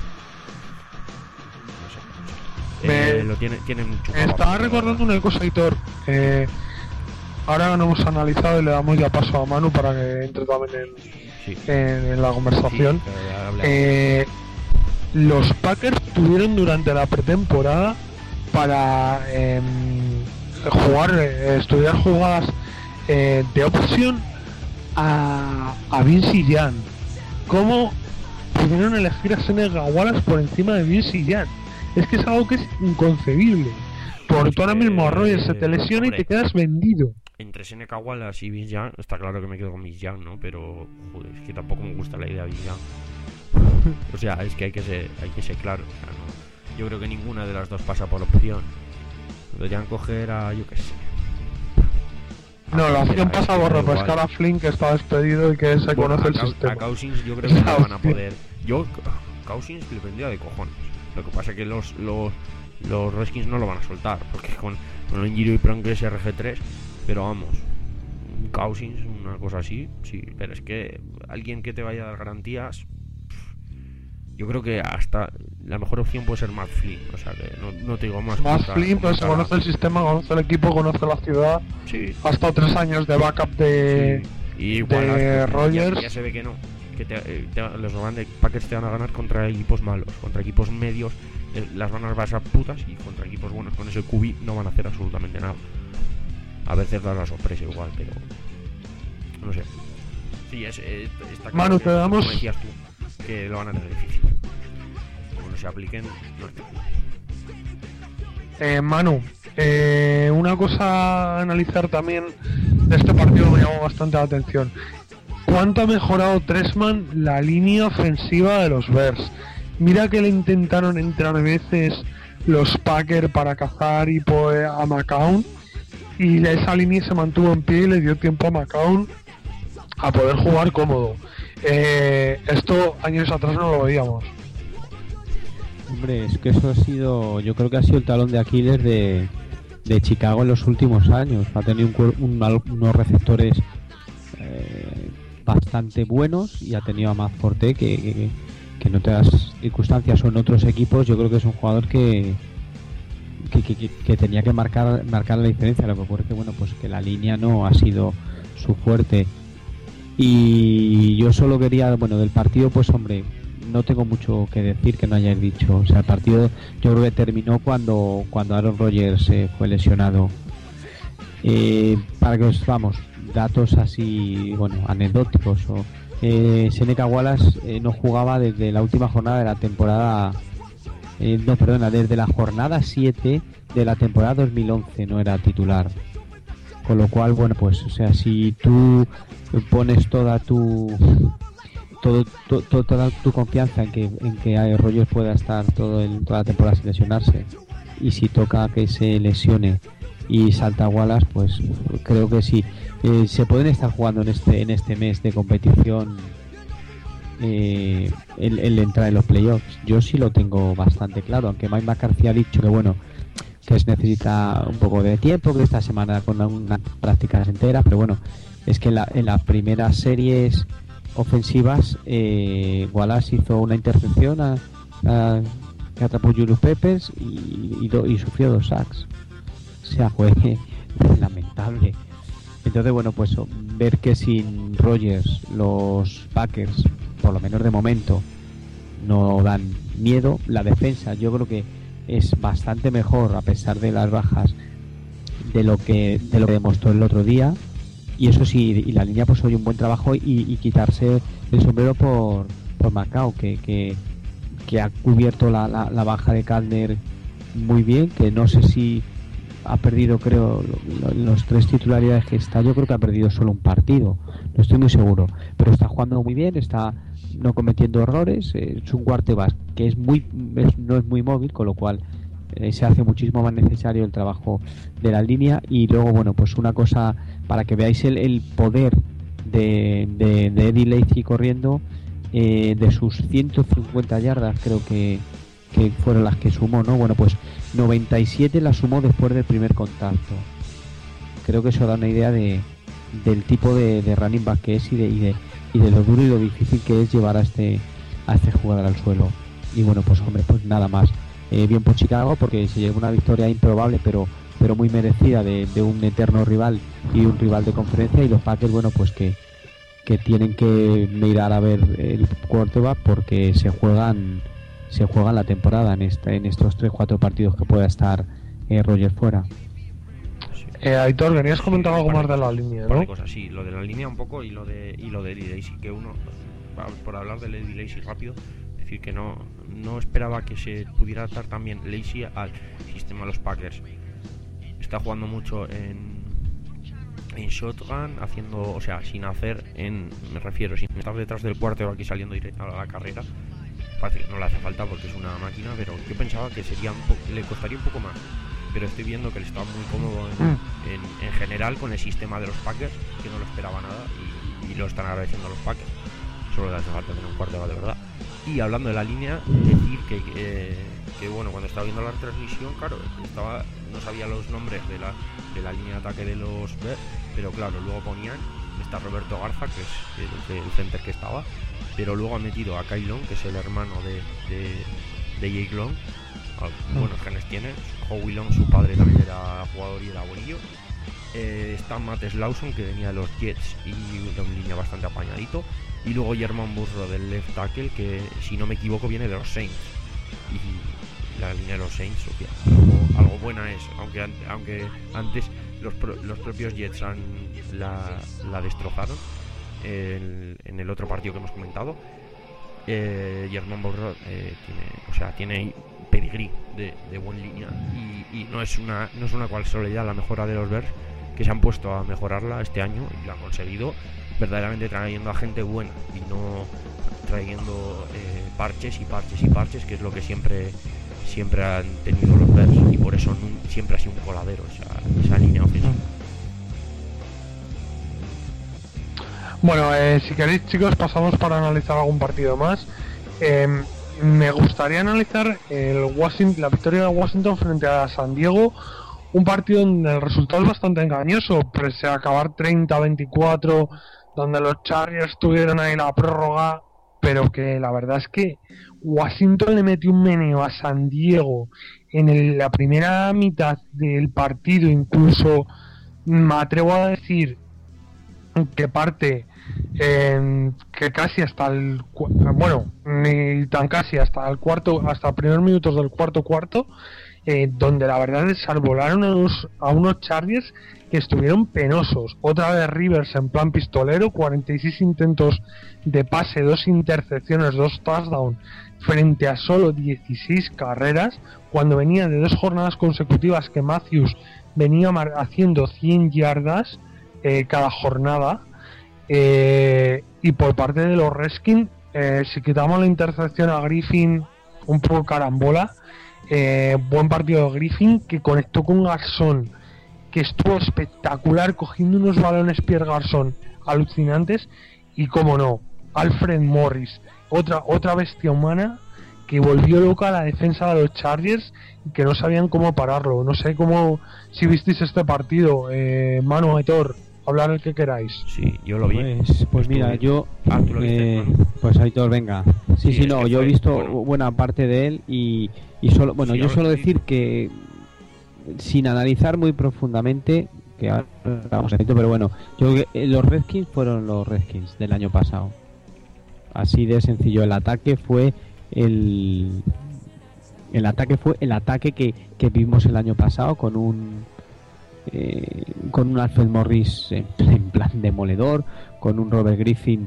No sé, no sé. Me- Eh, lo tiene, tienen chupado. Estaba pero- recordando una cosa, Hitor. Eh, ahora no hemos analizado y le damos ya paso a Manu para que entre también en, Sí, en- en la conversación. sí, pero ya hablamos. Eh, los Packers tuvieron durante la pretemporada para em, jugar, eh, estudiar jugadas eh, de opción a, a Vince Young. ¿Cómo pudieron elegir a Seneca Wallace por encima de Vince Young? Es que es algo que es inconcebible. Porque tú ahora mismo a Rogers se te lesiona y Hombre. te quedas vendido. Entre Seneca Wallace y Vince Young, está claro que me quedo con Vince Young, ¿no? Pero, joder, es que tampoco me gusta la idea de Vince Young. O sea, es que hay que ser, hay que ser claro. O sea, no- yo creo que ninguna de las dos pasa por opción. Deberían coger a, yo qué sé. a No, la cualquiera, opción es pasa que por da igual. repescar a Flynn, que está despedido y que se Bueno, conoce a el Cau- sistema. A Cousins yo creo que no La le van a opción. poder. Yo, Cousins le vendría de cojones. Lo que pasa es que los, los, los Redskins no lo van a soltar. Porque con, con el Injury Prone que es R G tres. Pero vamos, un Cousins, una cosa así, sí. Pero es que alguien que te vaya a dar garantías. Yo creo que hasta la mejor opción puede ser Matt Flynn. O sea que no, no te digo más. Más puta- Flynn, pero puta- se conoce el sistema, conoce el equipo, conoce la ciudad. Sí. Ha estado tres años de backup de... Sí. Y igual de pues, ya- Rodgers. Ya, se ve que no. Que te, eh, te- los van de Packers te van a ganar contra equipos malos, contra equipos medios, eh, las van a pasar putas y contra equipos buenos con ese Q B no van a hacer absolutamente nada. A veces da la sorpresa igual, pero no sé. Sí, es, es- está claro Manu, que, te damos- como decías tú, que lo van a tener difícil. Cuando se apliquen, no es Eh, Manu, eh, una cosa a analizar también de este partido me llamó bastante la atención. ¿Cuánto ha mejorado Tresman la línea ofensiva de los Bears? Mira que le intentaron entrar veces los Packers para cazar y pues, a McCown, y esa línea se mantuvo en pie y le dio tiempo a McCown a poder jugar cómodo. Eh, esto años atrás no lo veíamos. Hombre, es que eso ha sido, yo creo que ha sido el talón de Aquiles de, de Chicago en los últimos años. Ha tenido un, un, unos receptores eh, bastante buenos, y ha tenido a Matt Forte que, que, que en otras circunstancias o en otros equipos yo creo que es un jugador que que, que, que, que tenía que marcar marcar la diferencia. Lo que ocurre que bueno, pues que la línea no ha sido su fuerte. Y yo solo quería, bueno, del partido, pues hombre, no tengo mucho que decir que no hayáis dicho. O sea, el partido yo creo que terminó cuando cuando Aaron Rodgers eh, fue lesionado. Eh, para que os vamos, datos así, bueno, anecdóticos. O, eh, Seneca Wallace eh, no jugaba desde la última jornada de la temporada, eh, no, perdona, desde la jornada siete de la temporada dos mil once no era titular. Con lo cual, bueno, pues, o sea, si tú pones toda tu todo, to, to, toda tu confianza en que en que Rodgers pueda estar todo el, toda la temporada sin lesionarse, y si toca que se lesione y salta Wallace, pues creo que sí. Eh, se pueden estar jugando en este en este mes de competición eh, el, el entrar en los playoffs. Yo sí lo tengo bastante claro, aunque Mike McCarthy ha dicho que bueno, que se necesita un poco de tiempo, que esta semana con unas prácticas enteras, pero bueno, es que en, la, en las primeras series ofensivas eh, Wallace hizo una intercepción a, a, que atrapó Julius Peppers y, y, do, y sufrió dos sacks. O sea, fue lamentable. Entonces, bueno, pues ver que sin Rodgers los Packers, por lo menos de momento, no dan miedo. La defensa yo creo que es bastante mejor, a pesar de las bajas, de lo que de lo que demostró el otro día. Y eso sí, y la línea pues hoy un buen trabajo, y, y quitarse el sombrero por, por Macao, que, que, que ha cubierto la, la, la baja de Calder muy bien, que no sé si ha perdido, creo, los tres titularidades que está, yo creo que ha perdido solo un partido, no estoy muy seguro, pero está jugando muy bien, está no cometiendo errores, es un quarterback que es muy es, no es muy móvil, con lo cual eh, se hace muchísimo más necesario el trabajo de la línea. Y luego, bueno, pues una cosa para que veáis el, el poder de, de, de Eddie Lacy corriendo, eh, de sus ciento cincuenta yardas creo que que fueron las que sumó, ¿no? Bueno, pues noventa y siete las sumó después del primer contacto. Creo que eso da una idea de del tipo de, de running back que es, y de, y de y de lo duro y lo difícil que es llevar a este a este jugador al suelo. Y bueno, pues hombre, pues nada más. Eh, bien por Chicago, porque se llevó una victoria improbable, pero pero muy merecida, de, de un eterno rival y un rival de conferencia. Y los Packers, bueno, pues que que tienen que mirar a ver el quarterback, porque se juegan se juega la temporada en esta, en estos tres cuatro partidos que pueda estar eh, Rodgers fuera. Eh, Aitor, querías comentar sí, algo más de, de la línea, ¿no? ¿no? Cosas, sí, lo de la línea un poco, y lo de y lo de Eddie Lacy, que uno, por hablar de Eddie Lacy rápido, decir que no no esperaba que se pudiera adaptar también Lacy al sistema de los Packers. Está jugando mucho en en shotgun, haciendo, o sea, sin hacer en, me refiero, sin estar detrás del quarterback aquí saliendo directo a la carrera. Parece que no le hace falta porque es una máquina, pero yo pensaba que sería un po- le costaría un poco más, pero estoy viendo que él está muy cómodo en, Mm. en, en general con el sistema de los Packers, que no lo esperaba nada, y, y lo están agradeciendo a los Packers. Solo le hace falta tener un quarterback de verdad. Y hablando de la línea, decir que, que, que bueno, cuando estaba viendo la transmisión, claro, estaba no sabía los nombres de la, de la línea de ataque de los Bears, pero claro, luego ponían, está Roberto Garza, que es el, el center que estaba, pero luego ha metido a Kyle Long, que es el hermano de, de, de Jake Long. Buenos genes tiene. Howie Long, su padre también era jugador y era buenillo. Eh, está Matt Slauson, que venía de los Jets y de una línea bastante apañadito. Y luego Jermaine Burrow, del left tackle, que si no me equivoco viene de los Saints. Y la línea de los Saints, o sea, algo, algo buena es, aunque aunque antes los, pro, los propios Jets han, la, la destrozaron el, en el otro partido que hemos comentado. eh, Jermaine Burrow eh, tiene, o sea, tiene pedigrí de, de buena línea, y, y no es una no es una casualidad la mejora de los Bears, que se han puesto a mejorarla este año y lo han conseguido, verdaderamente trayendo a gente buena y no trayendo eh, parches y parches y parches, que es lo que siempre siempre han tenido los Bears, y por eso no, siempre ha sido un coladero esa, esa línea ofensiva. Bueno, eh, si queréis, chicos, pasamos para analizar algún partido más. Eh, me gustaría analizar el Washington, la victoria de Washington frente a San Diego, un partido donde el resultado es bastante engañoso, pese a acabar treinta a veinticuatro, donde los Chargers tuvieron ahí la prórroga, pero que la verdad es que Washington le metió un meneo a San Diego en el, la primera mitad del partido, incluso me atrevo a decir que parte eh, que casi hasta el bueno ni tan casi hasta el cuarto hasta primeros minutos del cuarto cuarto eh, donde la verdad es salvolaron a unos, a unos Chargers que estuvieron penosos. Otra vez Rivers en plan pistolero, cuarenta y seis intentos de pase, dos intercepciones, dos touchdowns frente a solo dieciséis carreras, cuando venía de dos jornadas consecutivas que Matthews venía haciendo cien yardas eh, cada jornada. Eh, y por parte de los Redskins, eh, si quitamos la intercepción a Griffin, un poco carambola, eh, buen partido de Griffin, que conectó con Garçon, que estuvo espectacular cogiendo unos balones Pierre Garçon alucinantes, y como no, Alfred Morris, otra otra bestia humana que volvió loca a la defensa de los Chargers y que no sabían cómo pararlo. No sé cómo, si visteis este partido, eh, Manu, Aitor, hablar el que queráis. Sí, yo lo vi. Pues, pues mira, yo ah, ¿tú lo viste, eh, pues Aitor, venga. Sí, sí, sí no, yo he visto bueno. buena parte de él y, y solo, bueno, sí, yo solo decir que sin analizar muy profundamente, que ahora vamos a decir, pero bueno, yo creo que los Redskins fueron los Redskins del año pasado. Así de sencillo, el ataque fue el el ataque fue el ataque que, que vimos el año pasado con un eh, con un Alfred Morris en, en plan demoledor, con un Robert Griffin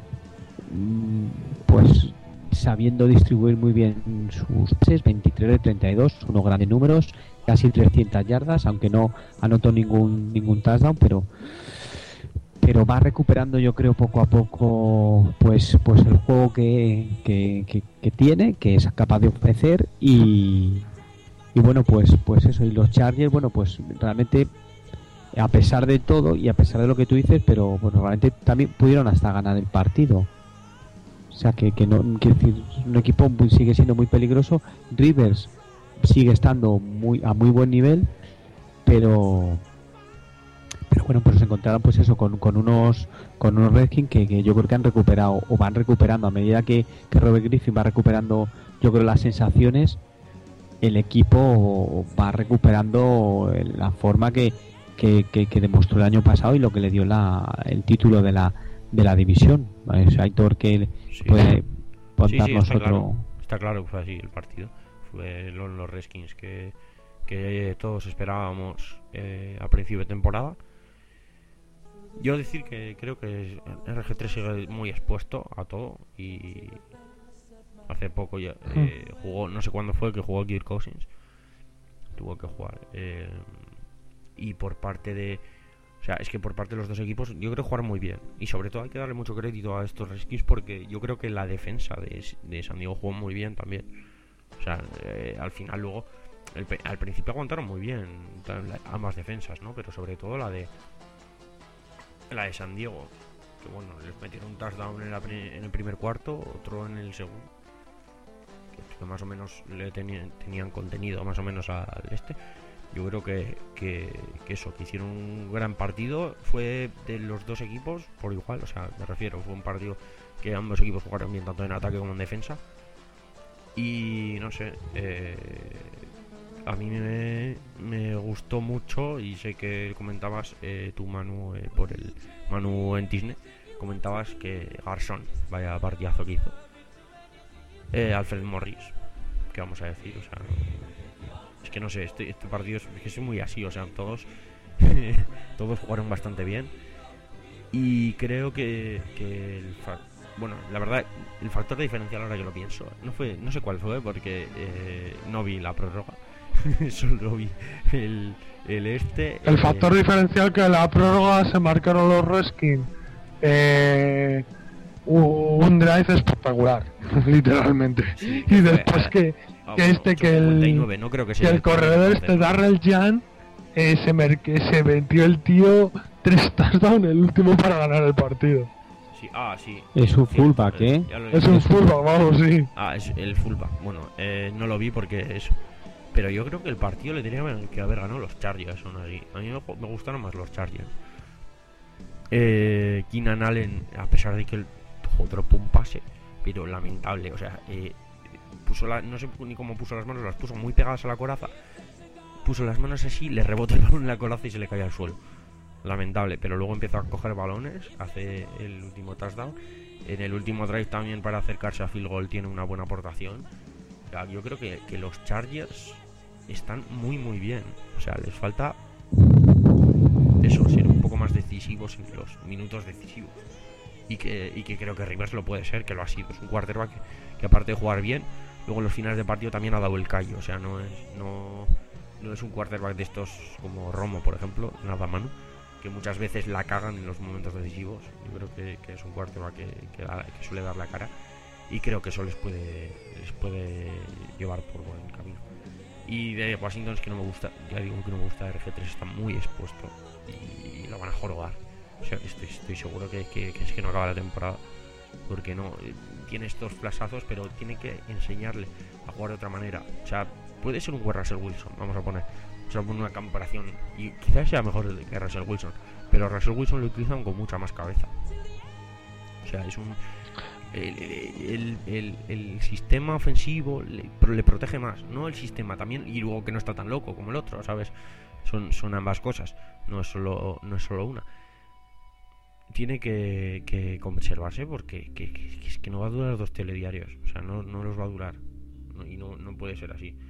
pues sabiendo distribuir muy bien sus pases, veintitrés de treinta y dos, unos grandes números, casi trescientas yardas, aunque no anotó ningún ningún touchdown, pero pero va recuperando, yo creo, poco a poco pues pues el juego que, que, que, que tiene, que es capaz de ofrecer, y, y bueno, pues pues eso. Y los Chargers, bueno, pues realmente, a pesar de todo y a pesar de lo que tú dices, pero bueno, realmente también pudieron hasta ganar el partido. O sea que, que no quiero decir, un equipo muy, sigue siendo muy peligroso. Rivers sigue estando muy a muy buen nivel, pero pero bueno, pues se encontraron pues eso con, con unos con unos Redskins que, que yo creo que han recuperado o van recuperando a medida que, que Robert Griffin va recuperando, yo creo, las sensaciones. El equipo va recuperando la forma que, que, que, que demostró el año pasado y lo que le dio la, el título de la de la división. ¿Vale? O sea, Aitor, que sí, puede contarnos sí, sí, está otro. Claro. Está claro que fue así el partido. Fue los, los Redskins que, que todos esperábamos eh, a principio de temporada. Yo decir que creo que R G tres sigue muy expuesto a todo, y hace poco ya eh, jugó, no sé cuándo fue que jugó Kirk Cousins, tuvo que jugar, eh, y por parte de, o sea, es que por parte de los dos equipos yo creo que jugaron muy bien, y sobre todo hay que darle mucho crédito a estos Redskins porque yo creo que la defensa de, de San Diego jugó muy bien también. O sea, eh, al final luego el, al principio aguantaron muy bien ambas defensas, ¿no? Pero sobre todo la de la de San Diego, que bueno, les metieron un touchdown en, la, en el primer cuarto, otro en el segundo, que, que más o menos le tenían, tenían contenido más o menos al este. Yo creo que, que, que eso, que hicieron un gran partido, fue de los dos equipos por igual, o sea, me refiero, fue un partido que ambos equipos jugaron bien tanto en ataque como en defensa. Y no sé, eh, a mí me, me gustó mucho, y sé que comentabas eh, tú, Manu, eh, por el Manu en Disney, comentabas que Garçon, vaya partidazo que hizo. Eh, Alfred Morris, ¿qué vamos a decir? O sea, es que no sé, este, este partido es, es que es muy así, o sea, todos todos jugaron bastante bien, y creo que, que el fa- bueno, la verdad, el factor de diferencial, ahora que lo pienso, no fue, no sé cuál fue porque eh, no vi la prórroga, Solo vi el, el este. El eh, factor diferencial que en la prórroga se marcaron los Redskins. Eh, un drive espectacular, literalmente. Sí, Y después eh, que, ah, que bueno, este, que el, cincuenta y nueve, no creo que que sea el corredor este Darrell Jan eh, se, mer- que se metió el tío tres touchdowns el último para ganar el partido. Sí, ah, sí. Es un Sí, fullback, eh, ¿eh? ya lo he Es visto. un fullback, vamos, sí. Ah, es el fullback. Bueno, eh, no lo vi porque eso. Pero yo creo que el partido le tenían que haber ganado los Chargers, aún así. A mí me, me gustaron más los Chargers. Eh, Keenan Allen, a pesar de que el dropó un pase, pero lamentable. O sea, eh, puso la, no sé ni cómo puso las manos, las puso muy pegadas a la coraza. Puso las manos así, le rebotó el balón en la coraza y se le cayó al suelo. Lamentable, pero luego empezó a coger balones, hace el último touchdown. En el último drive también para acercarse a field goal tiene una buena aportación. O sea, yo creo que, que los Chargers están muy muy bien. O sea, les falta eso, ser un poco más decisivos en los minutos decisivos. Y que, y que creo que Rivers lo puede ser, que lo ha sido. Es un quarterback que, que aparte de jugar bien, luego en los finales de partido también ha dado el callo. O sea, no es, no, no es un quarterback de estos como Romo, por ejemplo, nada mano, que muchas veces la cagan en los momentos decisivos. Yo creo que, que es un quarterback que, que, da, que suele dar la cara. Y creo que eso les puede, les puede llevar por buen camino. Y de Washington es que no me gusta, ya digo que no me gusta, R G tres está muy expuesto y lo van a jorobar. O sea, estoy, estoy seguro que, que, que es que no acaba la temporada. Porque no, eh, tiene estos flashazos, pero tiene que enseñarle a jugar de otra manera. O sea, puede ser un buen Russell Wilson, vamos a poner. O sea, poner una comparación. Y quizás sea mejor que Russell Wilson. Pero a Russell Wilson lo utilizan con mucha más cabeza. O sea, es un... El, el, el, el sistema ofensivo le, le protege más, no el sistema también, y luego que no está tan loco como el otro, ¿sabes? Son, son ambas cosas, no es solo, no es solo una. Tiene que, que conservarse porque que, que, que es que no va a durar dos telediarios, o sea, no, no los va a durar, no, y no, no puede ser así.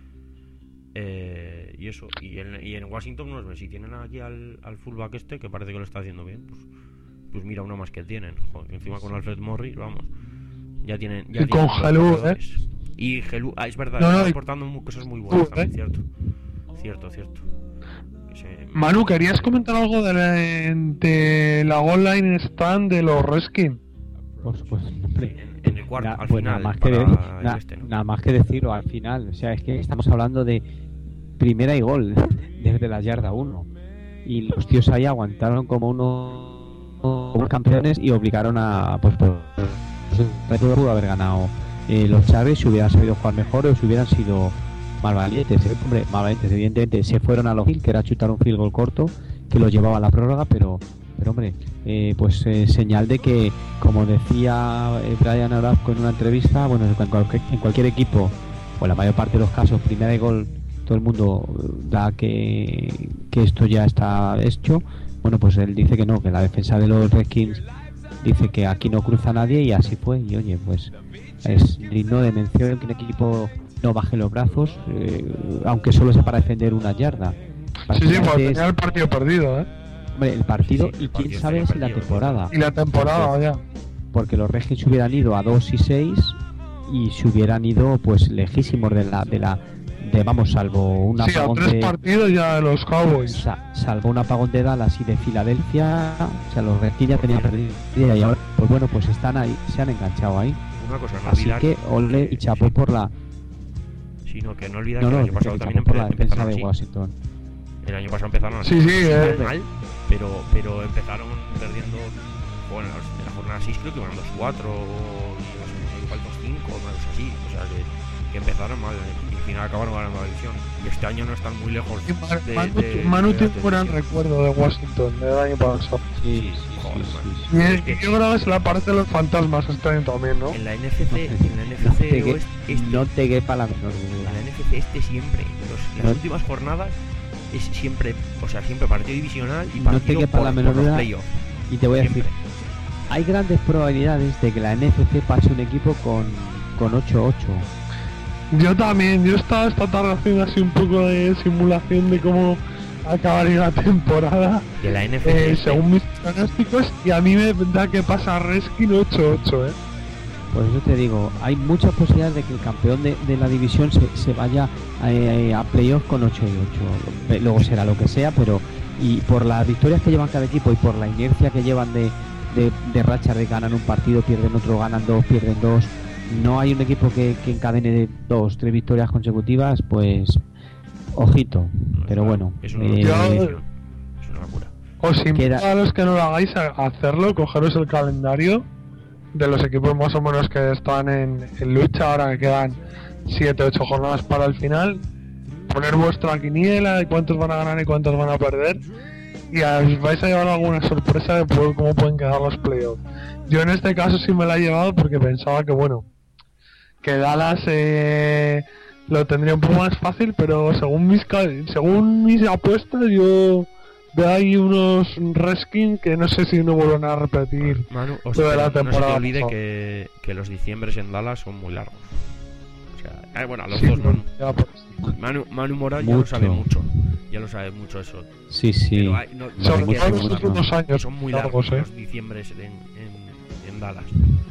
Eh, y eso, y en, y en Washington no sé, si tienen aquí al, al fullback este, que parece que lo está haciendo bien, pues, pues mira uno más que tienen. Joder, encima con Alfred Morris, vamos, ya tienen. Ya y con Gelú, ¿eh? Y Gelú, ah, es verdad, no, no, está aportando y... cosas muy buenas, también, ¿eh? Cierto, cierto, cierto. Se... Manu, ¿querías comentar algo de la, de la online stand de los Redskins? Por supuesto, hombre. En, en el cuarto, Na, al pues final, nada más, que de, na, este, ¿no? nada más que decirlo al final. O sea, es que estamos hablando de primera y gol desde la yarda uno. Y los tíos ahí aguantaron como unos, unos campeones y obligaron a... Pues, pues, pues pudo haber ganado eh, los Chargers si hubieran sabido jugar mejor o si hubieran sido más valientes. ¿eh? Hombre, más valientes, evidentemente. Se fueron a los field, que era chutar un field goal corto, que lo llevaba a la prórroga, pero... Pero hombre, eh, pues eh, señal de que, como decía eh, Brian Orozco en una entrevista, bueno, en cualquier, en cualquier equipo, o en la mayor parte de los casos, primera y gol, todo el mundo da que, que esto ya está hecho. Bueno, pues él dice que no, que la defensa de los Redskins dice que aquí no cruza nadie y así fue. Y oye, pues es digno de mención que un equipo no baje los brazos, eh, aunque solo sea para defender una yarda. Sí, sí, pues tenía el partido perdido, ¿eh? Hombre, el partido Sí, sí, y el quién partido sabe si la perdido, temporada. Y la temporada, porque, ya. Porque los Redskins hubieran ido a dos y seis y se hubieran ido pues lejísimos de la de la de vamos, salvo un sí, apagón a tres de partidos ya de los Cowboys. sa, salvo un apagón de Dallas y de Filadelfia, o sea, los Redskins ya tenían perdido y ahora pues bueno, pues están ahí, se han enganchado ahí. Una cosa, no Así olvidar que ole y chapó sí. por la sino que no olvidar no, que no, el año pasado que también chapó por la empe- defensa empezaron de así. Washington. El año pasado empezaron así. Sí, sí, no eh. mal, pero, pero empezaron perdiendo. Bueno, en la jornada seis creo que iban dos cuatro y igual dos cinco o más así. O sea que, que empezaron mal y al final acabaron ganando la división. Y este año no están muy lejos Y de. Manu, de, Manu de tiene la un gran división. recuerdo de Washington del año pasado. Sí, sí, joder, sí, man. sí, Y sí. es que yo creo que se le aparecen los fantasmas este año también, ¿no? En la N F C, en la N F No C te, que- Oeste, este, no te quepa la menor en la duda. N F C este siempre, los, las No. últimas jornadas es siempre, o sea, siempre partido divisional y No te partido quepa por, la menor por los duda. playoffs. Y te voy a Siempre. decir, hay grandes probabilidades de que la N F C pase un equipo con con ocho ocho. Yo también, yo estaba esta tarde haciendo así un poco de simulación de cómo acabaría la temporada, De la N F C eh, este, según mis pronósticos, y a mí me da que pasa Redskins ocho ocho, ¿eh? Por eso te digo, hay muchas posibilidades de que el campeón de, de la división se, se vaya a, a playoff con ocho y ocho. Luego será lo que sea, pero y por las victorias que llevan cada equipo y por la inercia que llevan de, de, de racha de ganan un partido, pierden otro, ganan dos, pierden dos, no hay un equipo que, que encadene de dos, tres victorias consecutivas, pues ojito. Pero bueno, es una, eh, es una locura. Os invito Queda... a los que no lo hagáis a hacerlo, cogeros el calendario de los equipos más o menos que están en, en lucha ahora, que quedan siete ocho jornadas para el final, poner vuestra quiniela de cuántos van a ganar y cuántos van a perder, y os vais a llevar alguna sorpresa de cómo pueden quedar los playoffs. Yo en este caso sí me la he llevado porque pensaba que bueno, que Dallas eh, lo tendría un poco más fácil, pero según mis según mis apuestas yo veo ahí unos Redskins que no sé si no vuelven a repetir Manu, toda la temporada. No se te olvide que, que los diciembres en Dallas son muy largos. O sea, eh, bueno, a los sí, dos, Manu. Pues, Manu, Manu Mora ya lo sabe mucho. Ya lo sabe mucho eso. Sí, sí. Pero hay, no, no son mucho, los mucho, últimos años son muy largos, largos eh. los diciembres en, en, en Dallas.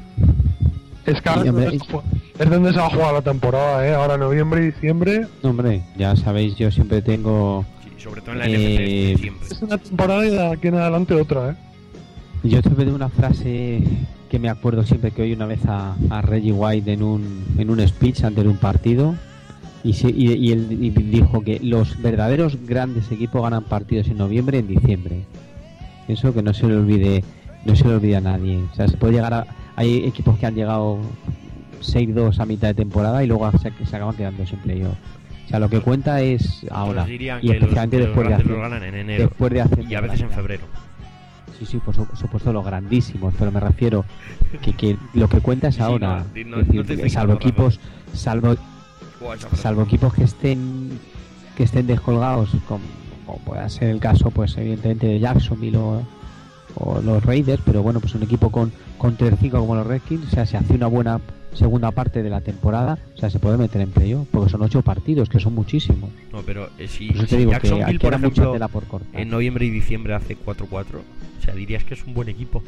Es que ahora es, donde es donde se va a jugar la temporada, ¿eh? Ahora noviembre y diciembre. Hombre, ya sabéis, yo siempre tengo... Sí, sobre todo en la eh, N F C, siempre. Es una temporada y de aquí en adelante otra, ¿eh? Yo siempre tengo una frase que me acuerdo siempre, que oí una vez a, a Reggie White en un, en un speech antes de un partido, y, se, y, y él y dijo que los verdaderos grandes equipos ganan partidos en noviembre y en diciembre. Eso que no se le olvide, no se le olvide a nadie. O sea, se puede llegar a... Hay equipos que han llegado seis dos a mitad de temporada y luego se, se acaban quedando sin playoff. O sea, lo que cuenta es ahora, y especialmente los, después, los de hacer, lo ganan en enero, después de hacer y a veces en febrero. Sí, sí, por supuesto los grandísimos, pero me refiero que, que lo que cuenta es ahora. Sí, no, no, es decir, no salvo equipos, salvo, salvo equipos que estén que estén descolgados, como, como pueda ser el caso, pues evidentemente de Jacksonville o, o los Raiders, pero bueno, pues un equipo con con tres cinco como los Redskins, o sea, se hace una buena segunda parte de la temporada, o sea, se puede meter en playoff, porque son ocho partidos, que son muchísimos. No, pero eh, si, por eso si te digo Jacksonville, que hay por ejemplo, mucha tela por cortar. En noviembre y diciembre hace cuatro cuatro, o sea, dirías que es un buen equipo.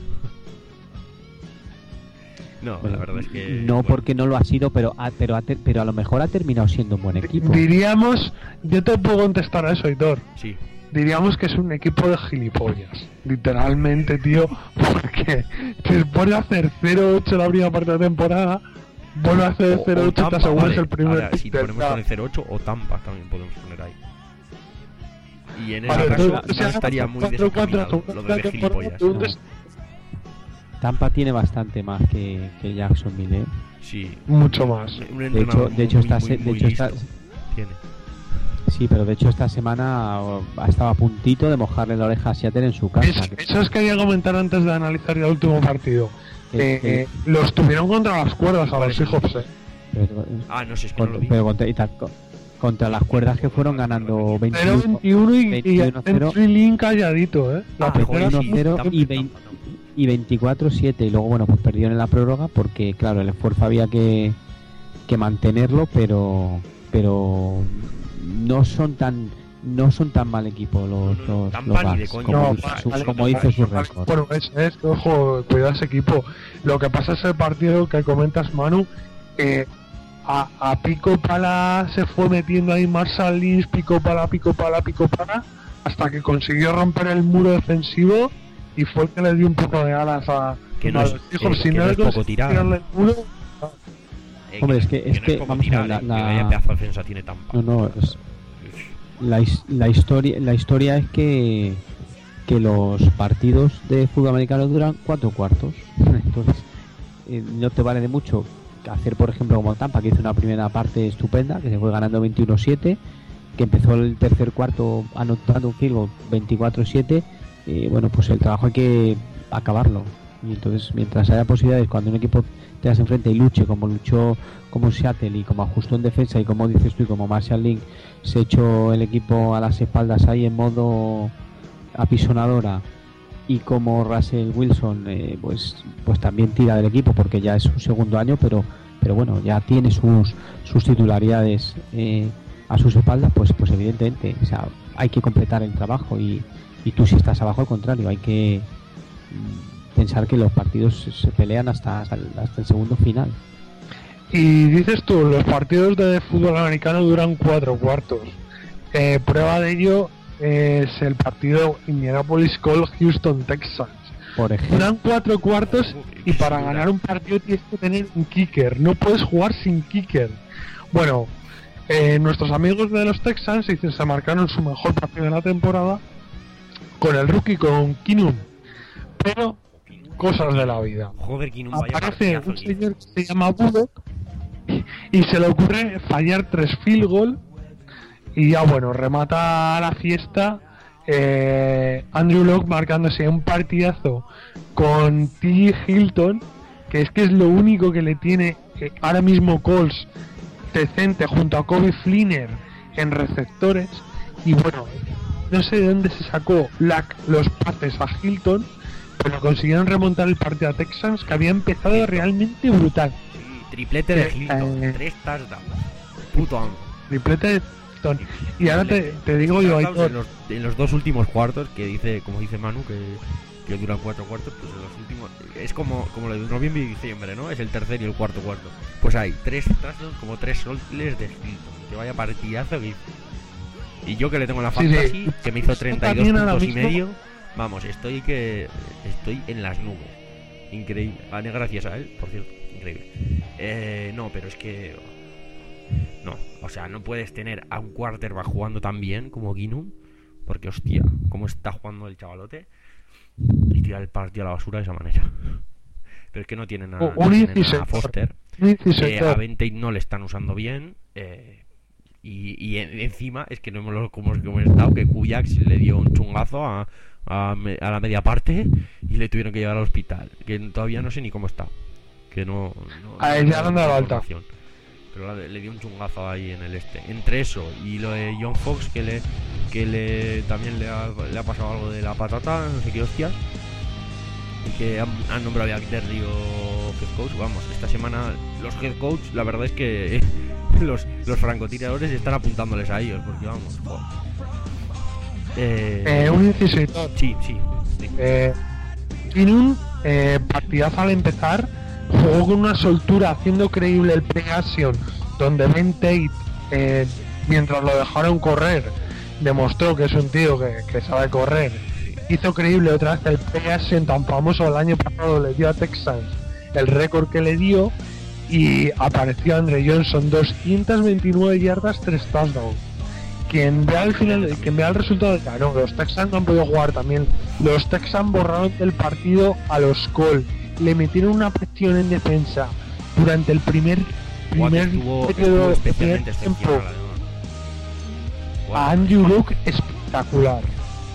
No, bueno, la verdad es que... No, bueno. porque no lo ha sido, pero a, pero, a ter, pero a lo mejor ha terminado siendo un buen equipo. Diríamos, yo te puedo contestar a eso, Hitor. Sí. Diríamos que es un equipo de gilipollas. Literalmente, tío, porque después de hacer cero ocho la primera parte de la temporada, vuelve a hacer cero ocho y te aseguras vale. el primer. Ahora, si ponemos con el cero ocho o Tampa también podemos poner ahí. Y en ese vale, caso entonces, no estaría muy desencaminado lo de gilipollas. No. Tampa tiene bastante más que, que Jacksonville, ¿eh? Sí. Mucho más. Un de hecho, de hecho, muy, esta, muy, de muy hecho esta, tiene. Sí, pero de hecho esta semana estaba a puntito de mojarle la oreja a Seattle en su casa. Es, eso os quería comentar antes de analizar el último partido. Eh, eh, los tuvieron contra las cuerdas a los Seahawks, eh. Pero, ah, no sé, es que con, no lo vi. Pero contra, y tal, contra las cuerdas que fueron ganando veintiuno veintiuno y, veintiuno cero, y Link calladito, eh. La ah, primera cero y, y veinticuatro siete, y luego bueno, pues perdieron en la prórroga porque claro, el esfuerzo había que, que mantenerlo, pero pero no son tan no son tan mal equipo los los, tan los Bucks, como, no, dice, su, vale, como dice su récord. Bueno, es, es que ojo, cuidado ese equipo. Lo que pasa es el partido que comentas, Manu, eh, a, a pico pala se fue metiendo ahí Marshall Lynch, pico pala, pico pala, pico pala, hasta que consiguió romper el muro defensivo y fue el que le dio un poco de alas a, que no a es, los hijos. que, Si que no no le es poco tirado. el muro, Eh, Hombre, es que, es no que, es vamos tirable, a ver, la, la... que vaya pedazo de defensa tiene Tampa. No, no, es... la, la historia la historia es que que los partidos de fútbol americano duran cuatro cuartos. Entonces, eh, no te vale de mucho hacer, por ejemplo, como Tampa, que hizo una primera parte estupenda, que se fue ganando veintiuno siete, que empezó el tercer cuarto anotando un field goal veinticuatro siete. Eh, bueno, pues el trabajo hay que acabarlo. Y entonces, mientras haya posibilidades, cuando un equipo te das enfrente y luche como luchó como Seattle y como ajustó en defensa y como dices tú y como Marshall Lynch se echó el equipo a las espaldas ahí en modo apisonadora, y como Russell Wilson eh, pues pues también tira del equipo porque ya es su segundo año, pero pero bueno, ya tiene sus sus titularidades eh, a sus espaldas, pues pues evidentemente, o sea, hay que completar el trabajo, y, y tú si estás abajo al contrario hay que pensar que los partidos se, se pelean hasta, hasta el segundo final. Y dices tú, los partidos de fútbol americano duran cuatro cuartos. Eh, prueba de ello es el partido Indianapolis Colts Houston Texans. Por ejemplo. Duran cuatro cuartos y para ganar un partido tienes que tener un kicker. No puedes jugar sin kicker. Bueno, eh, nuestros amigos de los Texans se, se marcaron su mejor partido de la temporada con el rookie, con Keenum. Pero cosas de la vida. Joder, Keenum, vaya aparece un señor que se llama Bullock y se le ocurre fallar tres field goal y ya bueno, remata la fiesta eh, Andrew Luck marcándose un partidazo con T. Hilton, que es que es lo único que le tiene eh, ahora mismo Colts decente junto a Kobe Fleener en receptores. Y bueno, no sé de dónde se sacó Luck los pases a Hilton, pero consiguieron remontar el partido a Texans, que había empezado Hilton. Realmente brutal. Sí, triplete de Hilton, eh, tres touchdowns. Puto amo. Triplete de Hilton. Y ahora te, te digo yo, hay en los, en los dos últimos cuartos, que dice, como dice Manu, que, que duran cuatro cuartos, pues en los últimos, es como, como lo de noviembre y diciembre, ¿no? Es el tercer y el cuarto cuarto. Pues hay tres touchdowns, como tres soles de Hilton. Que vaya partidazo que hizo. Y yo que le tengo la fantasy, sí, sí. que me hizo treinta y dos puntos y medio. Vamos, estoy que estoy en las nubes. Increíble. Vale, gracias a él, por cierto. Increíble. Eh, no, pero es que no, o sea, no puedes tener a un quarterback jugando tan bien como Keenum, porque hostia, cómo está jugando el chavalote, y tirar el partido a la basura de esa manera. Pero es que no tienen a, no tienen a Foster, que a veinte no le están usando bien, eh, y, y encima es que no hemos como hemos estado que Kubiak le dio un chungazo a A, me, a la media parte y le tuvieron que llevar al hospital, que todavía no sé ni cómo está, que no, no a él ya no da la alta, pero la, le dio un chungazo ahí en el este. Entre eso y lo de John Fox, que le que le también le ha, le ha pasado algo de la patata, no sé qué hostias, y que han, han nombrado a Derry o head coach. Vamos, esta semana los head coach, la verdad es que eh, los, los francotiradores están apuntándoles a ellos, porque vamos, joder. Eh, eh, un inciso. Sí, sí. sí. Eh, Keenum, eh, partidazo al empezar, jugó con una soltura haciendo creíble el play action, donde Ben Tate, eh, mientras lo dejaron correr, demostró que es un tío que, que sabe correr. Hizo creíble otra vez el play action tan famoso el año pasado, le dio a Texans el récord que le dio, y apareció Andre Johnson, doscientas veintinueve yardas, tres touchdowns. Quien vea el final, quien vea el resultado, claro, los Texans no han podido jugar también. Los Texans borraron del partido a los Colts, le metieron una presión en defensa durante el primer primer periodo de tiempo a Andrew Luck espectacular.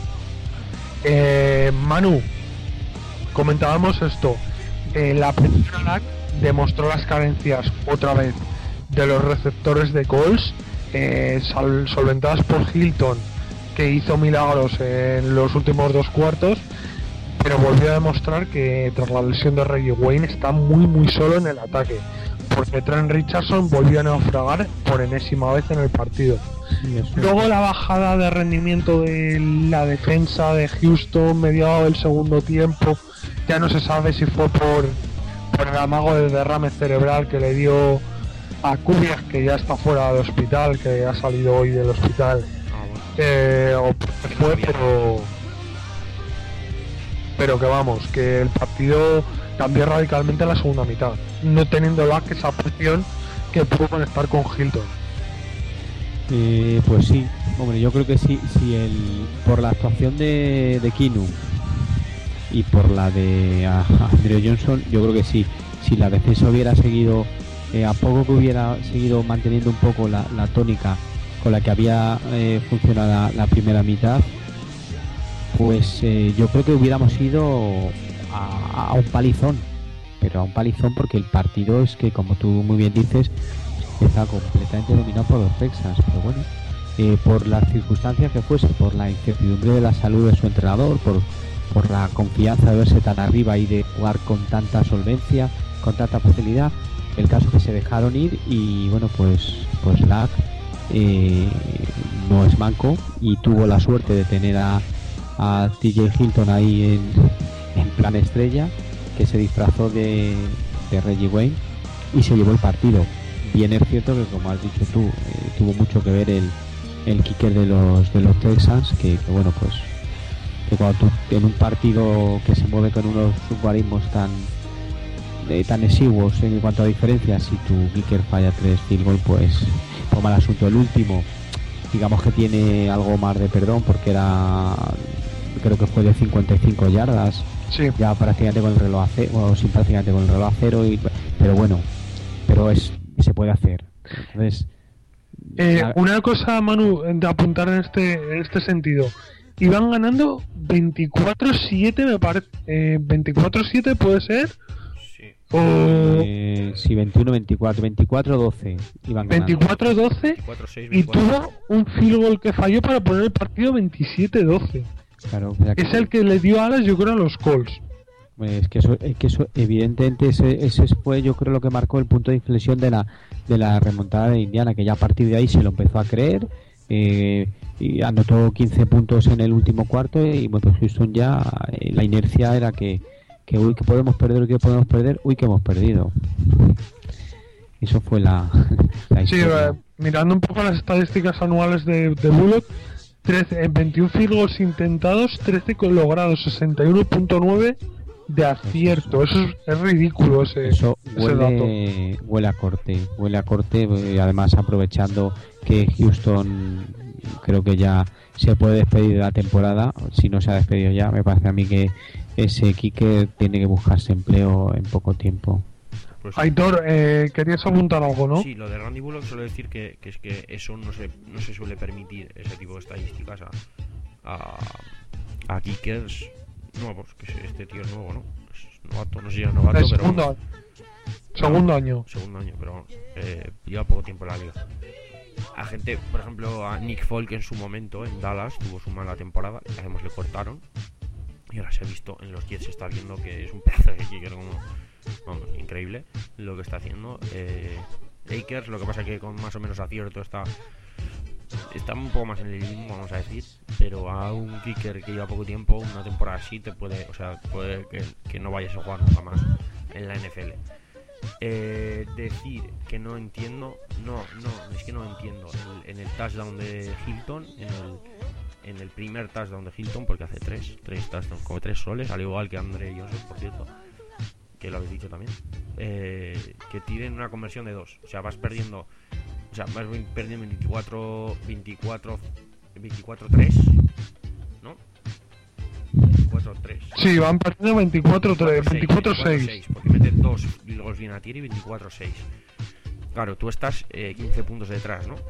Eh, Manu, comentábamos esto, eh, la presión a Luck demostró las carencias otra vez de los receptores de Colts. Eh, sol, solventadas por Hilton, que hizo milagros en los últimos dos cuartos, pero volvió a demostrar que tras la lesión de Reggie Wayne está muy muy solo en el ataque, porque Trent Richardson volvió a naufragar por enésima vez en el partido. Sí, luego la bajada de rendimiento de la defensa de Houston mediado del segundo tiempo, ya no se sabe si fue por, por el amago de derrame cerebral que le dio a Kubiak, que ya está fuera del hospital, que ha salido hoy del hospital, ah, bueno. eh, o fue, pero pero que vamos, que el partido cambió radicalmente en la segunda mitad, no teniendo la que esa presión que pudo conectar con Hilton. Eh, pues sí, hombre, yo creo que sí, sí el, por la actuación de, de Keenum y por la de a, a Andrew Johnson, yo creo que sí, si la defensa hubiera seguido Eh, a poco que hubiera seguido manteniendo un poco la, la tónica con la que había eh, funcionado la, la primera mitad, pues eh, yo creo que hubiéramos ido a, a un palizón, pero a un palizón, porque el partido es que, como tú muy bien dices, está completamente dominado por los Texans. Pero bueno, eh, por las circunstancias que fuese, por la incertidumbre de la salud de su entrenador, por, por la confianza de verse tan arriba y de jugar con tanta solvencia, con tanta facilidad, el caso que se dejaron ir, y bueno, pues pues Luck eh, no es manco y tuvo la suerte de tener a, a T J Hilton ahí en, en plan estrella, que se disfrazó de, de Reggie Wayne y se llevó el partido. Bien es cierto que, como has dicho tú, eh, tuvo mucho que ver el, el kicker de los de los Texans, que, que bueno, pues que cuando tú en un partido que se mueve con unos algoritmos tan eh, tan exiguos en cuanto a diferencias, si tu kicker falla tres field goal, pues por mal asunto. El último, digamos que tiene algo más de perdón, porque era, creo que fue de cincuenta y cinco yardas, Sí. ya prácticamente con el reloj a cero, o sin prácticamente con el reloj a cero, y, pero bueno, pero es se puede hacer. Entonces, Eh, la- una cosa, Manu, de apuntar en este en este sentido. Iban ganando veinticuatro siete, me parece. Eh, veinticuatro siete puede ser. Sí. O eh, sí, veintiuno veinticuatro, veinticuatro doce iban ganando. veinticuatro doce. veinticuatro seis, Y veinticuatro. tuvo un field goal que falló para poner el partido veintisiete doce. Claro, o sea que- Es el que le dio alas, yo creo, a los Colts. Es que eso, es que eso evidentemente ese, ese fue, yo creo, lo que marcó el punto de inflexión de la de la remontada de Indiana, que ya a partir de ahí se lo empezó a creer, eh, y anotó quince puntos en el último cuarto, y bueno, pues Houston ya, eh, la inercia era que, que uy, que podemos perder, uy, que podemos perder, uy, que hemos perdido. Eso fue la, la Sí, historia. eh, mirando un poco las estadísticas anuales de, de Bullock, trece, en veintiún field goals intentados, trece con logrados, sesenta y uno punto nueve de acierto. Eso es, es ridículo ese, Eso ese dato. huele, huele a corte, huele a corte, eh, además aprovechando que Houston creo que ya se puede despedir de la temporada, si no se ha despedido ya, me parece a mí que ese kicker tiene que buscarse empleo en poco tiempo. Pues, Aitor, eh, querías apuntar algo, ¿no? sí, lo de Randy Bullock suele decir que, que es que eso no se, no se suele permitir, ese tipo de estadísticas a, a, a kickers nuevos, que este tío es nuevo, ¿no? Es novato, no sé si es novato, El pero segundo, vamos, segundo año. segundo año, pero eh, lleva poco tiempo en la liga. A gente, por ejemplo, a Nick Folk en su momento en Dallas tuvo su mala temporada, además le cortaron, y ahora se ha visto en los Jets, se está viendo que es un pedazo de kicker como, vamos, increíble lo que está haciendo. eh, Akers, lo que pasa que con más o menos acierto está está un poco más en el limbo, vamos a decir, pero a un kicker que lleva poco tiempo, una temporada así, te puede, o sea, puede que, que no vayas a jugar nunca más en la N F L. Eh, decir que no entiendo, no, no, es que no entiendo. En el, en el touchdown de Hilton, en el, en el primer touchdown de Hilton, porque hace tres, tres touchdowns, como tres soles, al igual que Andre Joseph, por cierto, que lo habéis dicho también, eh, que tiren una conversión de dos, o sea, vas perdiendo, o sea, vas perdiendo veinticuatro, veinticuatro, veinticuatro tres, ¿no? veinticuatro tres. Sí, van partiendo veinticuatro tres, veinticuatro seis. Porque mete dos los bien a tiro y veinticuatro seis. Claro, tú estás eh, quince puntos detrás, ¿no?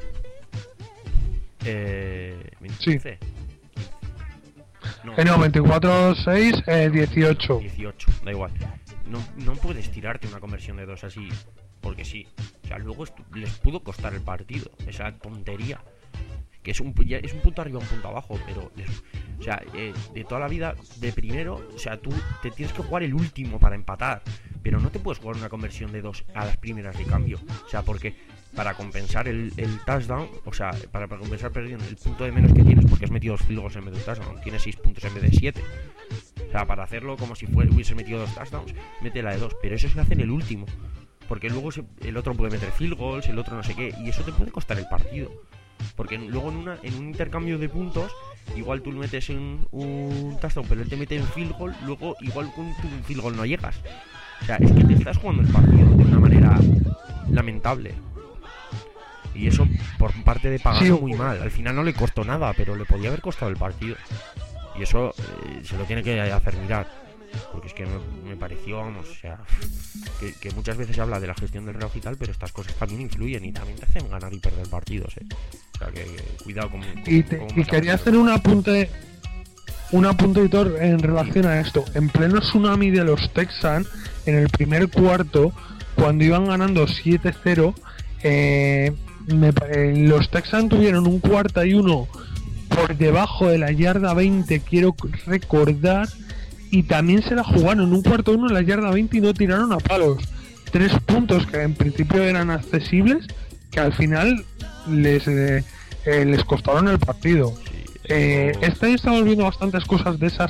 Eh, quince. No, Eh, no, veinticuatro seis, eh, dieciocho. dieciocho, da igual. No, no puedes tirarte una conversión de dos así, porque sí. O sea, luego estu- les pudo costar el partido, esa tontería. Que es un, ya es un punto arriba, un punto abajo, pero les- o sea, eh, de toda la vida, de primero, o sea, tú te tienes que jugar el último para empatar, pero no te puedes jugar una conversión de dos a las primeras de cambio, o sea, porque para compensar el, el touchdown, o sea, para, para compensar perdiendo el punto de menos que tienes, porque has metido dos field goals en vez de un touchdown, tienes seis puntos en vez de siete, o sea, para hacerlo como si fuera, hubieses metido dos touchdowns, mete la de dos, pero eso se hace en el último, porque luego se, el otro puede meter field goals, el otro no sé qué, y eso te puede costar el partido. Porque luego en, una, en un intercambio de puntos, igual tú le metes en un touchdown, pero él te mete en field goal, luego igual con tu field goal no llegas. O sea, es que te estás jugando el partido de una manera lamentable. Y eso por parte de Pagano Sí. muy mal. Al final no le costó nada, pero le podía haber costado el partido. Y eso eh, se lo tiene que hacer mirar. Porque es que me, me pareció, vamos, o sea, que, que muchas veces se habla de la gestión del reloj y tal, pero estas cosas también influyen y también te hacen ganar y perder partidos, ¿eh? O sea, que, que cuidado con... con- Y, te- con y quería hacer un apunte, un apunte, Aitor, en relación a esto. En pleno tsunami de los Texans, en el primer cuarto, cuando iban ganando siete cero, eh, me pa- eh, los Texans tuvieron un cuarta y uno por debajo de la yarda veinte, quiero recordar, y también se la jugaron un cuarto uno en la yarda veinte y no tiraron a palos. Tres puntos que en principio eran accesibles, que al final les eh, eh, les costaron el partido. Sí, Eh, eso- este año estamos viendo bastantes cosas de esas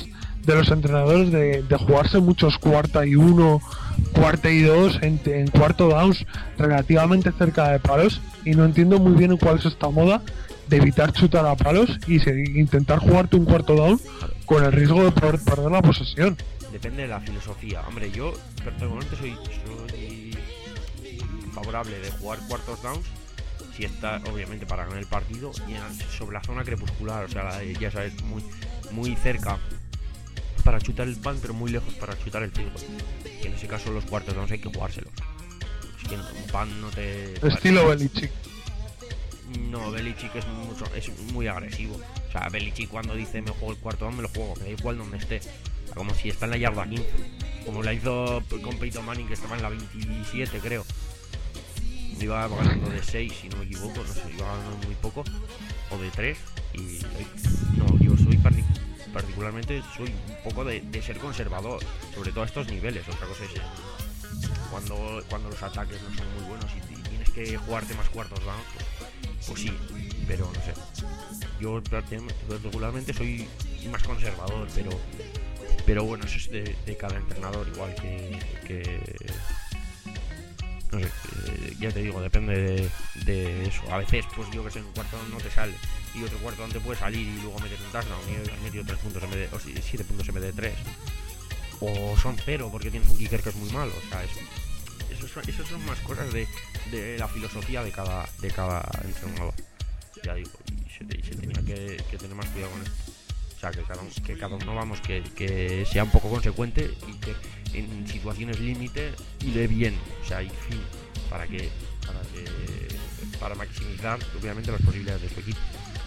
de los entrenadores de, de jugarse muchos cuarta y uno, cuarta y dos en, en cuarto downs relativamente cerca de palos, y no entiendo muy bien cuál es esta moda de evitar chutar a palos y se, intentar jugarte un cuarto down con el riesgo de poder perder la posesión. Depende de la filosofía. Hombre, yo personalmente soy, soy favorable de jugar cuartos downs si está, obviamente, para ganar el partido y en, sobre la zona crepuscular, o sea, la de, ya sabes, muy, muy cerca para chutar el pan, pero muy lejos para chutar el field goal. Que en ese caso los cuartos downs hay que jugárselos. Es que un pan no te... Estilo Belichick. No, Belichick es mucho, es muy agresivo. O sea, Belichick cuando dice me juego el cuarto down, me lo juego, me da igual donde esté. O sea, como si está en la yarda quince. Como la hizo con Peyton Manning, que estaba en la veintisiete, creo. Iba ganando de seis, si no me equivoco, no sé, iba ganando muy poco. O de tres. Y no, yo soy partic particularmente, soy un poco de, de ser conservador, sobre todo a estos niveles. Otra cosa es eh, cuando, cuando los ataques no son muy buenos y, y tienes que jugarte más cuartos down, pues, pues sí, pero no sé. Yo particularmente soy más conservador, pero pero bueno, eso es de, de cada entrenador, igual que, que no sé, eh, ya te digo, depende de, de eso. A veces, pues yo que sé, en un cuarto no te sale y otro cuarto no te puede salir y luego meter un touchdown y has metido tres puntos en vez de, o siete puntos en vez de tres. O son cero porque tienes un kicker que es muy malo. O sea, es, eso son, esas son más cosas de, de la filosofía de cada, de cada entrenador. Ya digo, y se, y se tenía que, que tener más cuidado con esto. O sea, que cada, que cada uno, vamos, que, que sea un poco consecuente y que en situaciones límite iré bien, o sea, y fin, para que, para que, para maximizar, obviamente, las posibilidades de su equipo.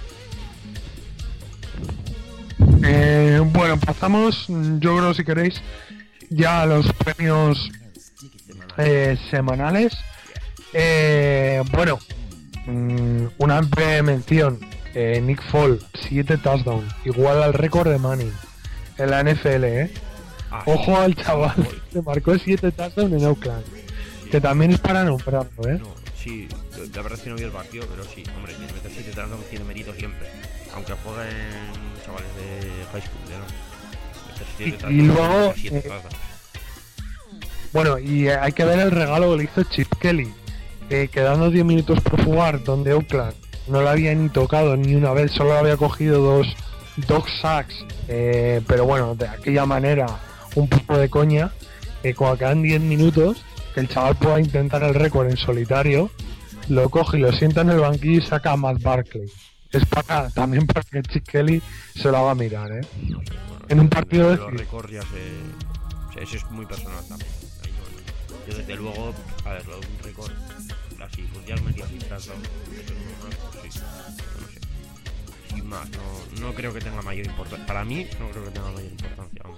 Eh, bueno, pasamos, yo creo, si queréis, ya a los premios eh, semanales. Eh, bueno, mmm, una breve mención. Eh, Nick Foles, siete touchdowns, igual al récord de Manning en la N F L, ¿eh? Ah, ojo al chaval, que marcó siete touchdowns en Oakland, sí, que también es para nombrarlo, ¿eh? No, sí, la verdad es que no vi el partido, pero sí, hombre, meter siete touchdowns tiene mérito siempre, aunque jueguen chavales de high school, ¿no? Y, y luego, eh, bueno, y eh, hay que ver el regalo que le hizo Chip Kelly, eh, quedando diez minutos por jugar, donde Oakland no la había ni tocado ni una vez, solo había cogido dos dog sacks, eh, pero bueno, de aquella manera, un poco de coña, eh, cuando quedan diez minutos, que el chaval pueda intentar el récord en solitario, lo coge y lo sienta en el banquillo y saca a Matt Barkley. Es para también para que Chip Kelly se lo haga mirar, ¿eh? No sé, bueno, en un partido de... Los récords ya se... O sea, eso es muy personal también. Yo desde luego, a ver, lo de un récord así, mundialmente así, tanto, no sé, sin más, no, no creo que tenga mayor importancia. Para mí, no creo que tenga mayor importancia. Vamos.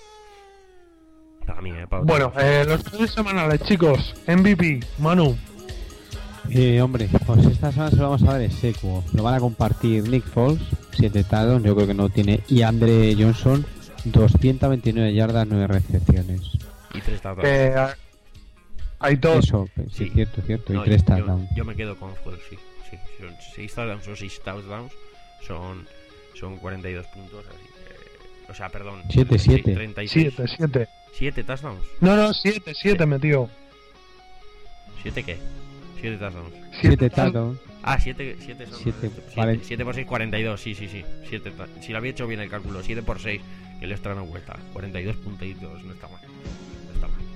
Para mí, eh, para bueno, eh, los tres semanales, chicos. M V P, Manu. Eh, hombre, pues esta semana se lo vamos a dar en seco. Lo van a compartir Nick Foles, siete touchdowns, yo creo que no tiene, y Andre Johnson, doscientas veintinueve yardas, nueve recepciones. Y tres touchdowns. Eh, hay dos. Eso, sí, sí, cierto, cierto, no, y tres yo, touchdowns. Yo, yo me quedo con Foles, sí, sí. Son seis touchdowns o seis touchdowns, son, son cuarenta y dos puntos, así que, o sea, perdón. siete, siete. treinta y seis. siete, siete. siete touchdowns. No, no, siete, siete metió. ¿siete qué? siete touchdowns. siete touchdowns. Ah, siete, siete son siete, siete, siete por seis, cuarenta y dos, sí, sí, sí. siete, si lo había hecho bien el cálculo, siete por seis, que le extra no vuelta. cuarenta y dos puntitos, no está mal. No está mal.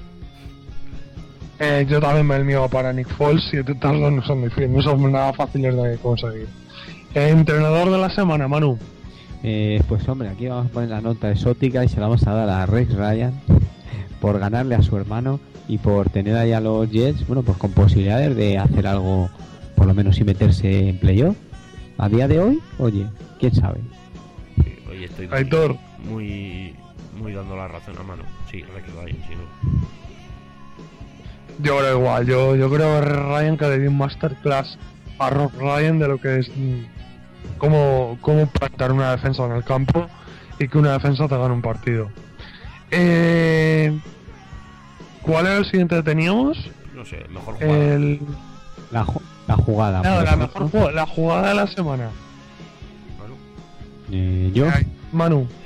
Eh, yo también me el mío para Nick Foles, siete touchdowns no son difíciles, no son nada fáciles de conseguir. Eh, entrenador de la semana, Manu. Eh, pues hombre, aquí vamos a poner la nota exótica y se la vamos a dar a Rex Ryan por ganarle a su hermano y por tener ahí a los Jets, bueno, pues con posibilidades de hacer algo, por lo menos y meterse en playoff. A día de hoy, oye, quién sabe. Sí, oye, estoy Aitor. muy, muy dando la razón a Manu. Sí, Rex Ryan, sí, no. Yo creo igual, yo, yo creo que Ryan que le dio un masterclass a Rob Ryan de lo que es mmm, cómo, cómo plantar una defensa en el campo y que una defensa te gane un partido. Eh, ¿Cuál era el siguiente que teníamos? No sé, mejor jugada. El... La, ju la jugada. No, la mejor jugada, la jugada de la semana. ¿Manu? Eh, ¿Yo? Manu. Sí, sí.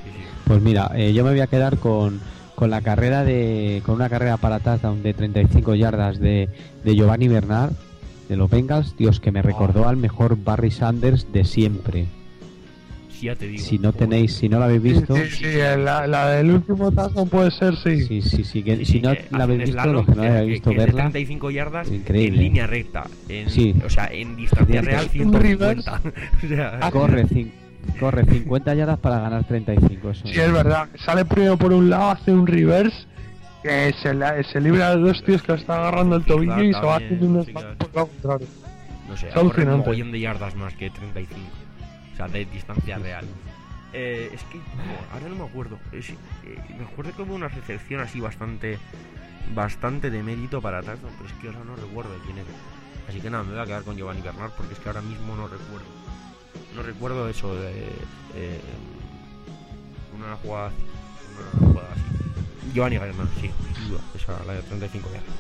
Pues mira, eh, yo me voy a quedar con, con la carrera de con una carrera para touchdown de treinta y cinco yardas de, de Giovanni Bernard de los Bengals, Dios, que me recordó al mejor Barry Sanders de siempre. Sí, ya te digo. Si no tenéis, si no la habéis visto, Sí, sí, sí, la, la del último tazo puede ser, sí. sí, sí, sí, que Sí, si sí, no que la hace habéis un visto, slalom los que no que- hayáis que- visto que es de verla, treinta y cinco yardas increíble. en línea recta, en, Sí. o sea, en distancia Tienes real un ciento cincuenta. reverse. O sea, corre, cin- corre cincuenta yardas para ganar treinta y cinco. Eso. Sí, es verdad. Sale primero por un lado, hace un reverse, que se, la- se libra de dos tíos que le están agarrando el tobillo y se va haciendo un Sí, espacio claro. por el lado contrario. no sé, Es corre un alucinante. mogollón de yardas más que treinta y cinco. O sea, de distancia real. Eh, es que no, ahora no me acuerdo. Es- eh, me acuerdo que hubo una recepción así bastante bastante de mérito para touchdown, pero es que ahora no recuerdo de quién era. Así que nada, me voy a quedar con Giovanni Bernard porque es que ahora mismo no recuerdo. No recuerdo eso de eh, una jugada una jugada así. Giovanni Bernard, sí, sin duda, esa la de treinta y cinco yardas.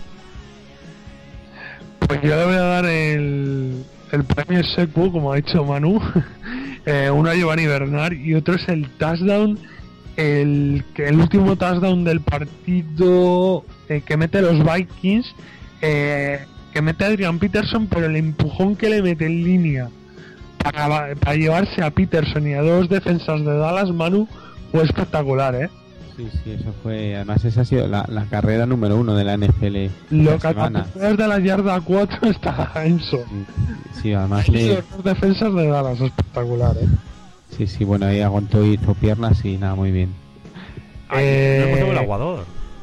Pues yo le voy a dar el, el premio Secu, como ha dicho Manu. eh, uno a Giovanni Bernard y otro es el touchdown, el, que el último touchdown del partido eh, que mete los Vikings, eh, que mete Adrian Peterson, pero el empujón que le mete en línea para, para llevarse a Peterson y a dos defensas de Dallas, Manu, fue espectacular, ¿eh? Sí, sí, eso fue. Además, esa ha sido la, la carrera número uno de la N F L. Lo esta que semana. desde la yarda cuatro está Enzo. Sí, además, Y le- los dos defensas de Dallas, espectacular, ¿eh? sí, sí, bueno, ahí aguantó y hizo piernas y nada, muy bien. Ay, Eh, no hemos dado el aguador.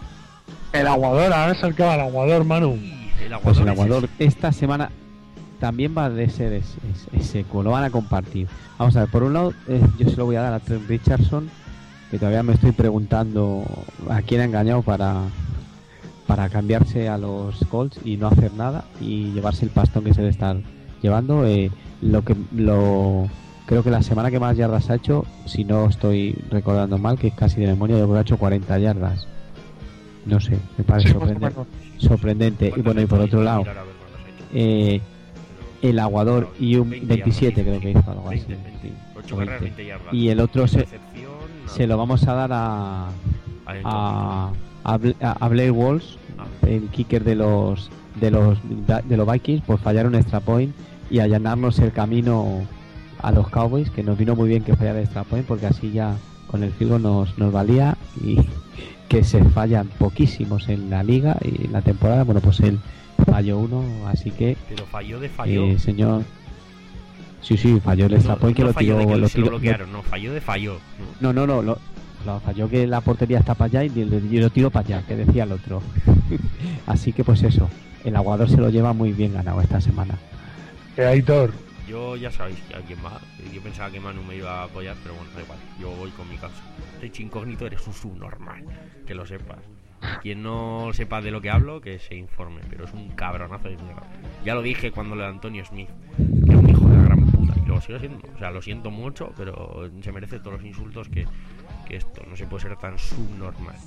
El aguador, ahora es el que va el aguador, Manu. Uy, el aguador, Pues el ese aguador es- esta semana también va a ser ese, ese, ese, lo van a compartir. Vamos a ver, por un lado, eh, yo se lo voy a dar a Trent Richardson, que todavía me estoy preguntando a quién ha engañado para para cambiarse a los Colts y no hacer nada y llevarse el pastón que se debe estar llevando. Eh, lo que lo creo que la semana que más yardas ha hecho, si no estoy recordando mal, que es casi de memoria, yo creo que ha hecho cuarenta yardas. No sé, me parece Sí, más o sorprendente. menos. sorprendente. Y bueno, y por otro lado, Mirar a ver cuántos ha hecho. eh, el aguador y un veinte veintisiete yardas, creo que hizo algo así. veinte, veinte. sí, ocho o carreras, veinte. veinte yardas. Y el otro se, Recepción, se lo vamos a dar a a, a, Bla- a Blair Walsh, el kicker de los de los de los Vikings, por fallar un extra point y allanarnos el camino a los Cowboys, que nos vino muy bien que fallara el extra point, porque así ya con el field goal nos, nos valía, y que se fallan poquísimos en la liga y en la temporada. Bueno, pues él falló uno, así que Pero falló de fallo. eh, señor, sí, sí, falló el extra no, point, que no lo falló tiró, de que lo se lo tiró- bloquearon, no, falló de fallo. no, no, no, lo, lo falló que la portería está para allá y, y lo tiro para allá, que decía el otro. Así que pues eso, el aguador se lo lleva muy bien ganado esta semana. Eh, Aitor. Yo ya sabéis a quién va. Yo pensaba que Manu me iba a apoyar, pero bueno, da igual. Yo voy con mi causa. Rich Incógnito, eres un subnormal, que lo sepas. Quien no sepa de lo que hablo, que se informe, pero es un cabronazo de mierda. Ya lo dije cuando lo de Antonio Smith, que es un hijo de la gran puta, y lo sigo siendo. O sea, lo siento mucho, pero se merece todos los insultos que, que esto. No se puede ser tan subnormal.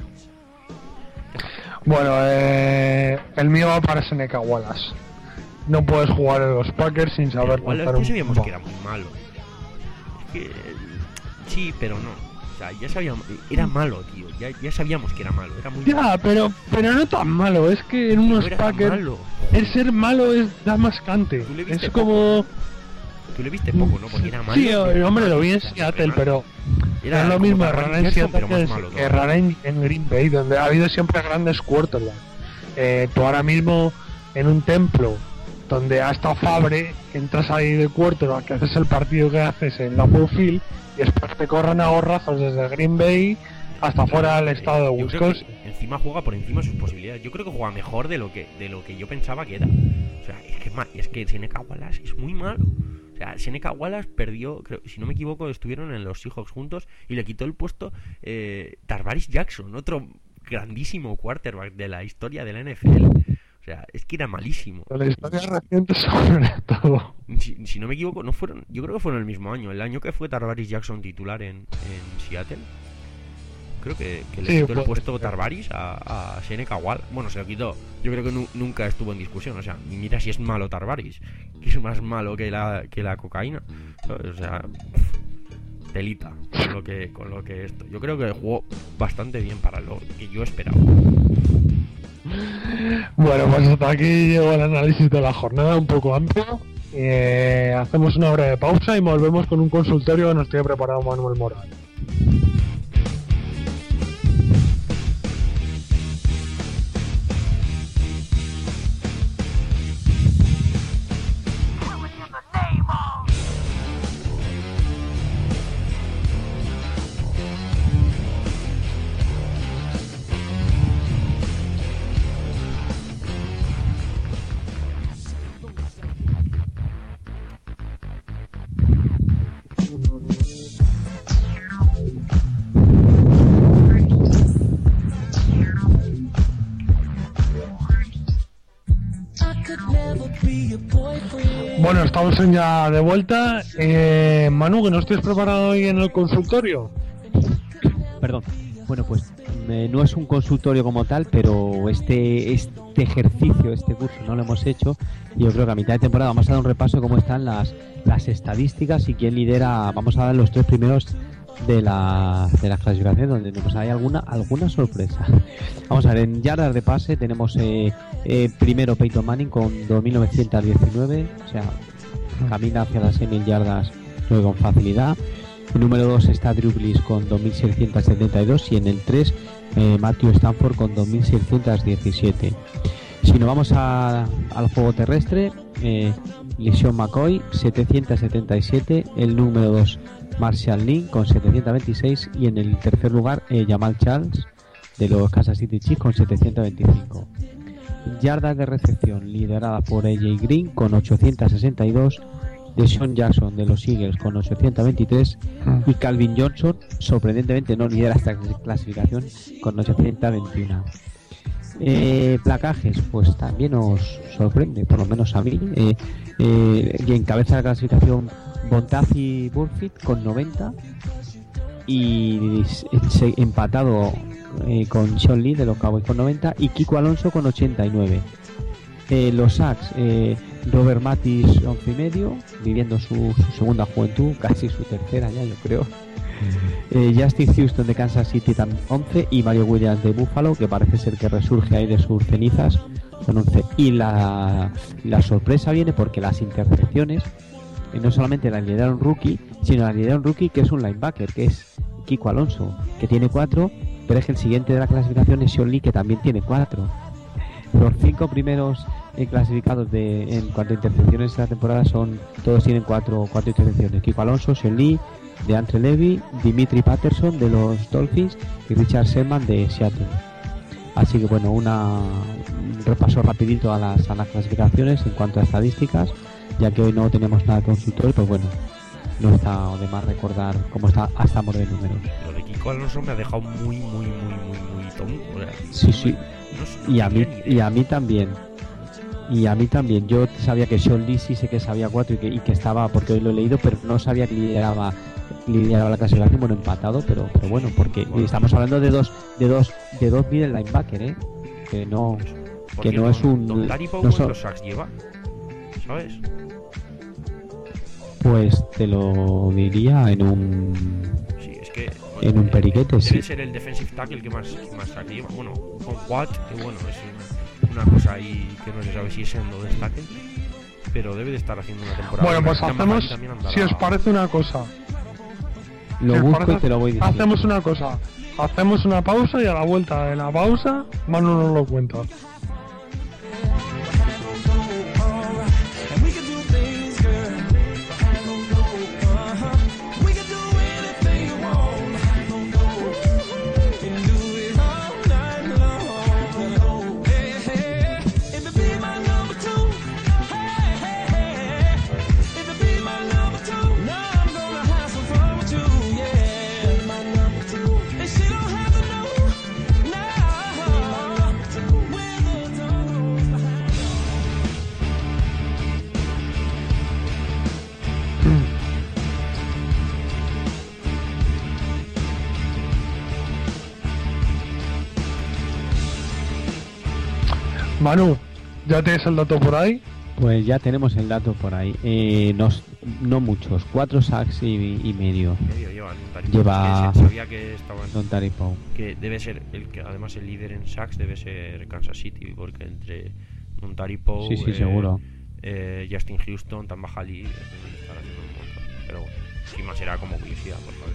Bueno, eh, el mío va para Seneca Wallace. No puedes jugar en los Packers sin saber Igual es lanzar que un sabíamos bombo. que era muy malo. Es que... Sí, pero no. O sea, ya sabíamos... Era malo, tío. Ya, ya sabíamos que era malo. Era muy malo. Ya, pero, pero no tan malo. Es que en No unos era tan Packers malo. el ser malo es da más cante. Tú le viste Es poco, como... Tú le viste poco, ¿no? Porque era malo. Sí, pero- hombre, lo vi en o sea, Seattle, penal. pero Era es lo como mismo Tarvin rara en Jackson, Seattle pero más que, malo que todavía. rara en, en Green Bay, donde ha habido siempre grandes quarterbacks. Eh, tú ahora mismo en un templo donde ha estado Fabre, entras ahí de quarterback, que haces el partido que haces en Lambeau Field y después te corren a gorrazos desde Green Bay hasta fuera del estado de Yo creo que Wisconsin. encima juega por encima de sus posibilidades. Yo creo que juega mejor de lo que de lo que yo pensaba que era. O sea, es que, es ma- es que Seneca Wallace es muy malo. O sea, Seneca Wallace perdió, creo, si no me equivoco, estuvieron en los Seahawks juntos y le quitó el puesto eh, Tarvaris Jackson, otro grandísimo quarterback de la historia de la N F L. O sea, es que era malísimo. La historia reciente sobre todo. Si, si no me equivoco, no fueron, yo creo que fueron el mismo año, el año que fue Tarvaris Jackson titular en, en Seattle. Creo que, que le Sí, quitó el puede puesto ser. Tarvaris a, a Seneca Wallace. Bueno, se lo quitó. Yo creo que nu- nunca estuvo en discusión. O sea, y mira si es malo Tarvaris, que es más malo que la, que la cocaína. ¿Sabes? O sea, telita con lo que con lo que esto. Yo creo que jugó bastante bien para lo que yo esperaba. Bueno, pues hasta aquí llegó el análisis de la jornada, un poco amplio. Eh, hacemos una breve pausa y volvemos con un consultorio que nos tiene preparado Manuel Moral. Bueno, estamos ya de vuelta. Eh, Manu, ¿que no estés preparado hoy en el consultorio? Perdón. Bueno, pues eh, no es un consultorio como tal, pero este este ejercicio, este curso no lo hemos hecho. Y yo creo que a mitad de temporada vamos a dar un repaso de cómo están las, las estadísticas y quién lidera. Vamos a dar los tres primeros de la de la clasificación, donde pues hay alguna alguna sorpresa. Vamos a ver, en yardas de pase tenemos eh, eh, primero Peyton Manning con dos mil novecientos diecinueve, o sea, camina hacia las seis mil yardas con facilidad. El número dos está Drew Brees con dos mil seiscientos setenta y dos y en el tres eh, Matthew Stafford con dos mil seiscientos diecisiete. Si nos vamos a, al juego terrestre, eh, LeSean McCoy setecientos setenta y siete, el número dos Marshall Lynch con setecientos veintiséis y en el tercer lugar eh, Jamal Charles de los Kansas City Chiefs con setecientos veinticinco. Yardas de recepción liderada por A J Green con ochocientos sesenta y dos, DeSean Jackson de los Eagles con ochocientos veintitrés y Calvin Johnson sorprendentemente no lidera esta clasificación con ochocientos veintiuno. Eh, placajes, pues también nos sorprende, por lo menos a mí. Eh, eh, y encabeza la clasificación Bontazi Burfict con noventa y se, empatado eh, con Sean Lee de los Cowboys con noventa y Kiko Alonso con ochenta y nueve. Eh, los sacks, eh, Robert Mathis once y medio, viviendo su, su segunda juventud, casi su tercera ya yo creo. Eh, Justin Houston de Kansas City también once y Mario Williams de Buffalo, que parece ser que resurge ahí de sus cenizas, con once. Y la, la sorpresa viene porque las intercepciones eh, no solamente la lidera un rookie, sino la lidera un rookie que es un linebacker, que es Kiko Alonso, que tiene cuatro, pero es que el siguiente de la clasificación es Sean Lee, que también tiene cuatro. Los cinco primeros eh, clasificados de en cuanto a intercepciones de la temporada son todos tienen cuatro, cuatro intercepciones: Kiko Alonso, Sean Lee, DeAndre Levy, Dimitri Patterson de los Dolphins y Richard Sherman de Seattle. Así que bueno, una, un repaso rapidito a las, a las clasificaciones en cuanto a estadísticas, ya que hoy no tenemos nada de consultorio, pues bueno, no está de más recordar cómo está hasta de números. Lo de Kiko Alonso me ha dejado muy, muy, muy, muy, muy tonto. O sea, sí, sí. No, no y a mí y a mí también. Y a mí también. Yo sabía que Sean Lee sí sé que sabía cuatro y que, y que estaba, porque hoy lo he leído, pero no sabía que lideraba, lideraba la clasificación, bueno, empatado, pero, pero bueno, porque bueno, estamos hablando de dos, de dos, de dos middle linebacker, ¿eh? Que no, que no es un. Don Larry Powell no so, los sacks lleva, ¿sabes? Pues te lo diría en un. Sí, es que. En un periquete, debe sí. Debe ser el defensive tackle que más, más sacks lleva. Bueno, con Watt, que bueno, es una, una cosa ahí que no se sabe si es en o de tackle, pero debe de estar haciendo una temporada. Bueno, pues hacemos, si os parece una cosa. Lo si busco parece, y te lo voy diciendo. Hacemos una cosa. Hacemos una pausa y a la vuelta de la pausa, Manu nos lo cuenta. Manu, ¿ya tienes el dato por ahí? Pues ya tenemos el dato por ahí. Eh, nos, no muchos, cuatro sacks y, y medio. medio lleva Nontari Lleva que sabía que estaba en, Nontari Poe. que debe ser el que además el líder en sacks debe ser Kansas City, porque entre Nontari Poe, Sí, sí, eh, seguro. eh, Justin Houston, Tamba Hali, estar haciendo un montón. Pero bueno, sin más era como curiosidad, por favor.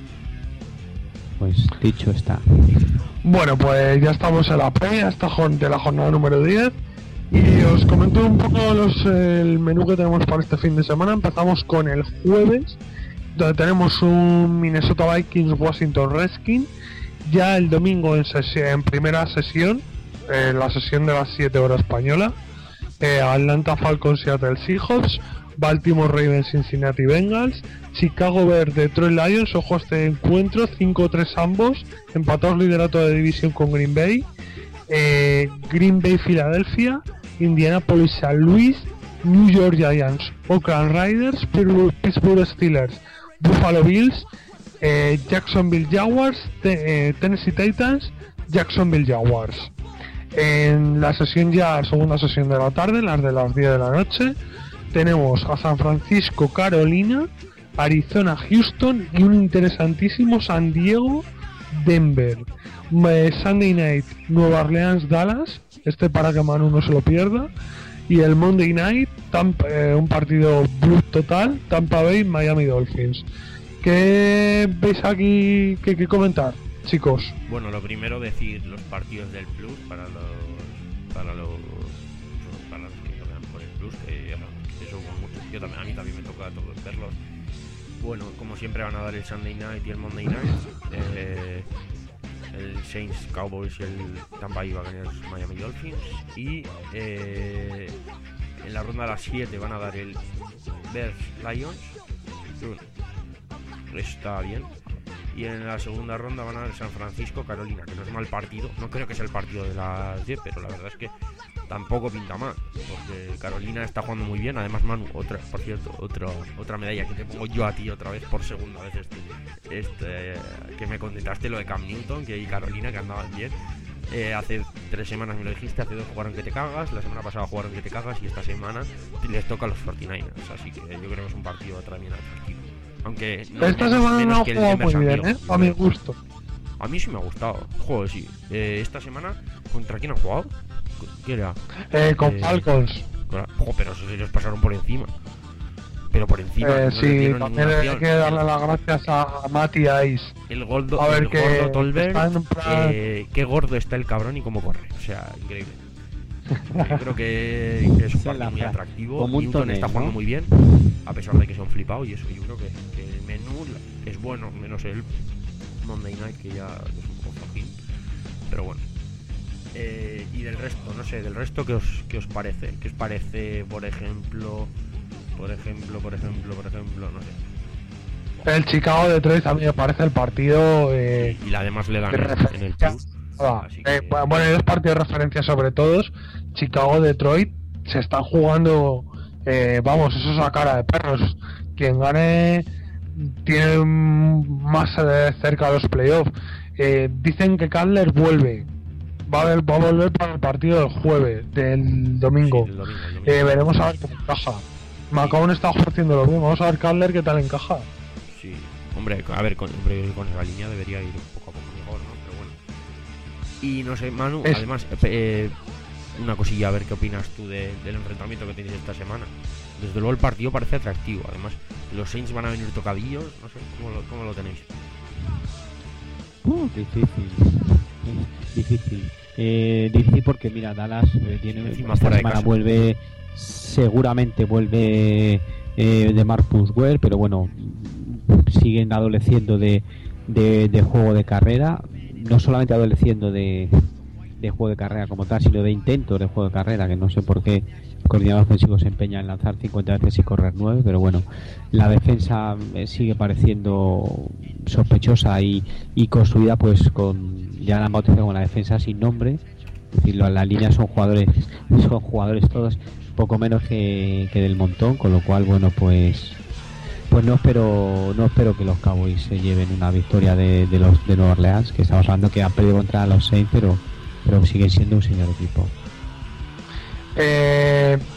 Pues dicho está. Bueno, pues ya estamos en la previa esta jor- de la jornada número diez. Y os comento un poco los, el menú que tenemos para este fin de semana. Empezamos con el jueves, donde tenemos un Minnesota Vikings Washington Redskins. Ya el domingo en, sesi- en primera sesión, eh, la sesión de las siete horas española, eh, Atlanta Falcons Seattle Seahawks, Baltimore Ravens Cincinnati Bengals, Chicago Bears Detroit Lions. Ojo a este encuentro, cinco tres ambos, empatados liderato de división con Green Bay. eh, Green Bay Filadelfia, Indianapolis Saint Louis, New York Giants, Oakland Raiders, Pittsburgh Steelers, Buffalo Bills, eh, Jacksonville Jaguars, te, eh, Tennessee Titans, Jacksonville Jaguars. En la sesión ya, segunda sesión de la tarde, las de las diez de la noche, tenemos a San Francisco Carolina, Arizona Houston y un interesantísimo San Diego Denver. Eh, Sunday Night Nueva Orleans Dallas, este para que Manu no se lo pierda. Y el Monday Night Tampa, eh, un partido blue total, Tampa Bay Miami Dolphins. ¿Qué veis aquí que, que comentar, chicos? Bueno, lo primero decir los partidos del Plus para los para los para los que lo vean por el Plus, que eso con mucho. Yo también, a mí también me toca a todos verlos. Bueno, como siempre van a dar el Sunday Night y el Monday Night. Eh, el Saints Cowboys y el Tampa Bay Buccaneers Miami Dolphins. Y eh, en la ronda de las siete van a dar el Bears Lions. Está bien. Y en la segunda ronda van a dar el San Francisco Carolina, que no es mal partido. No creo que sea el partido de las diez, pero la verdad es que tampoco pinta mal, porque Carolina está jugando muy bien. Además, Manu, otra, por cierto, otra otra medalla que te pongo yo a ti otra vez por segunda vez este, este que me contestaste lo de Cam Newton, que y Carolina, que andaban bien. Eh, hace tres semanas me lo dijiste, hace dos jugaron que te cagas, la semana pasada jugaron que te cagas y esta semana les toca a los cuarenta y nueve ers, así que yo creo que es un partido también atractivo. Aunque no, esta menos, semana menos no ha que el jugado Denver muy San bien, Diego. ¿eh? A mi gusto. A mí sí me ha gustado. Joder, sí. Eh, esta semana, ¿contra quién han jugado? ¿Qué era? Eh, con Eh, Falcons. Joder, pero eso se les pasaron por encima. Pero por encima. Eh, no sí, les dieron también ninguna hay opción. que darle las gracias a Matty Ice. El gordo, A ver el que gordo Tolbert, está en plan- eh, qué gordo está el cabrón y cómo corre. O sea, increíble. Yo creo que, que es un Esa es la partido muy frase. atractivo. Como un Newton tonel, está ¿no? jugando muy bien, a pesar de que se han flipado. Y eso, yo creo que, que el menú es bueno, menos el Monday Night, que ya es un poco flojín. Pero bueno. Eh, y del resto, no sé, del resto, ¿qué os, qué os parece? ¿Qué os parece, por ejemplo, por ejemplo, por ejemplo, por ejemplo, no sé? El Chicago Detroit a mí me parece el partido eh, Y además le dan de en, en el referencia. plus. Ah, Así eh, que- bueno, hay dos partidos de referencia sobre todos. Chicago Detroit se están jugando, eh, vamos, eso es a cara de perros. Quien gane tiene más eh, cerca de los playoffs. Eh, dicen que Cutler vuelve. Va a, ver- va a volver para el partido del jueves, del domingo. Sí, el domingo, el domingo. Eh, veremos a ver cómo encaja. Macabron está ofreciéndolo bien. Vamos a ver Cutler qué tal encaja. Sí, hombre, a ver, con, hombre, con esa línea debería ir un poco a poco mejor, ¿no? Pero bueno. Y no sé, Manu, Es- además, eh, una cosilla, a ver qué opinas tú de- del enfrentamiento que tenéis esta semana. Desde luego el partido parece atractivo, además, los Saints van a venir tocadillos, no sé, ¿cómo lo, cómo lo tenéis? Uh, difícil. Difícil. Eh, difícil porque, mira, Dallas eh, tiene Encima esta fuera de semana casa. vuelve, seguramente vuelve eh, de Marcus Ware, pero bueno, siguen adoleciendo de, de, de juego de carrera, no solamente adoleciendo de, de juego de carrera como tal, sino de intentos de juego de carrera, que no sé por qué el coordinador ofensivo se empeña en lanzar cincuenta veces y correr nueve, pero bueno, la defensa eh, sigue pareciendo sospechosa y, y construida pues con, ya la han bautizado como la defensa sin nombre, es decir, lo- las líneas son jugadores, son jugadores todos poco menos que, que del montón, con lo cual bueno pues pues no espero no espero que los Cowboys se lleven una victoria de, de los de Nueva Orleans, que estamos hablando que han perdido contra los Saints, pero pero siguen siendo un señor equipo. Eh,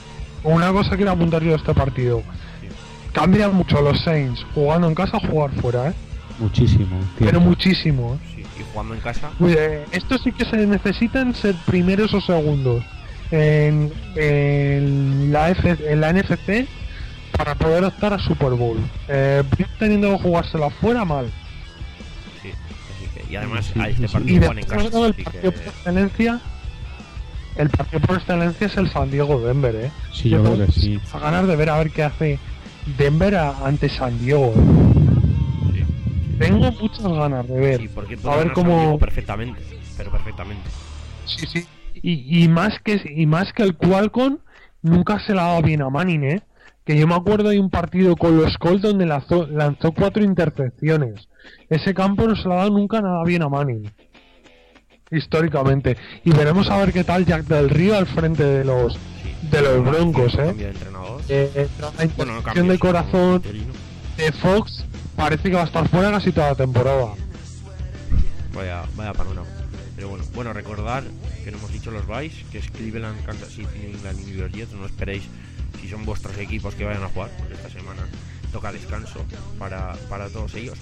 una cosa quiero apuntar yo de este partido. Sí. Cambia mucho los Saints jugando en casa a jugar fuera, ¿eh? Muchísimo. Pero cierto. muchísimo. ¿eh? Sí, y jugando en casa. Pues, eh, esto sí que se necesitan ser primeros o segundos en, en, la, F, en la N F C para poder optar a Super Bowl. Eh, teniendo que jugársela fuera mal. Sí, así que, y además Sí, a este sí, partido Y juegan en después casa. todo el así partido que- por excelencia, el partido por excelencia es el San Diego Denver, ¿eh? Sí, yo creo que sí. A ganar de ver a ver qué hace Denver a, ante San Diego. ¿eh? Sí, Tengo muchas ganas de ver. sí, porque a puede ver ganar San cómo. Diego perfectamente, pero perfectamente. Sí, sí. Y, y más que y más que el Qualcomm nunca se la ha dado bien a Manning, ¿eh? Que yo me acuerdo de un partido con los Colts donde lanzó, lanzó cuatro intercepciones. Ese campo no se la ha dado nunca nada bien a Manning. Históricamente. Y veremos a ver qué tal Jack del Río al frente de los Sí. de los Broncos, Cambio ¿eh? de entrenador. Eh, tras la Bueno, no intercepción cambio, de sino corazón interino. de Fox parece que va a estar fuera casi toda la temporada. Vaya, vaya panorama. Pero bueno, bueno, recordar que no hemos dicho los Vice, que es Cleveland, Kansas City, New England y New York Jets. No esperéis si son vuestros equipos que vayan a jugar, porque esta semana toca descanso para, para todos ellos.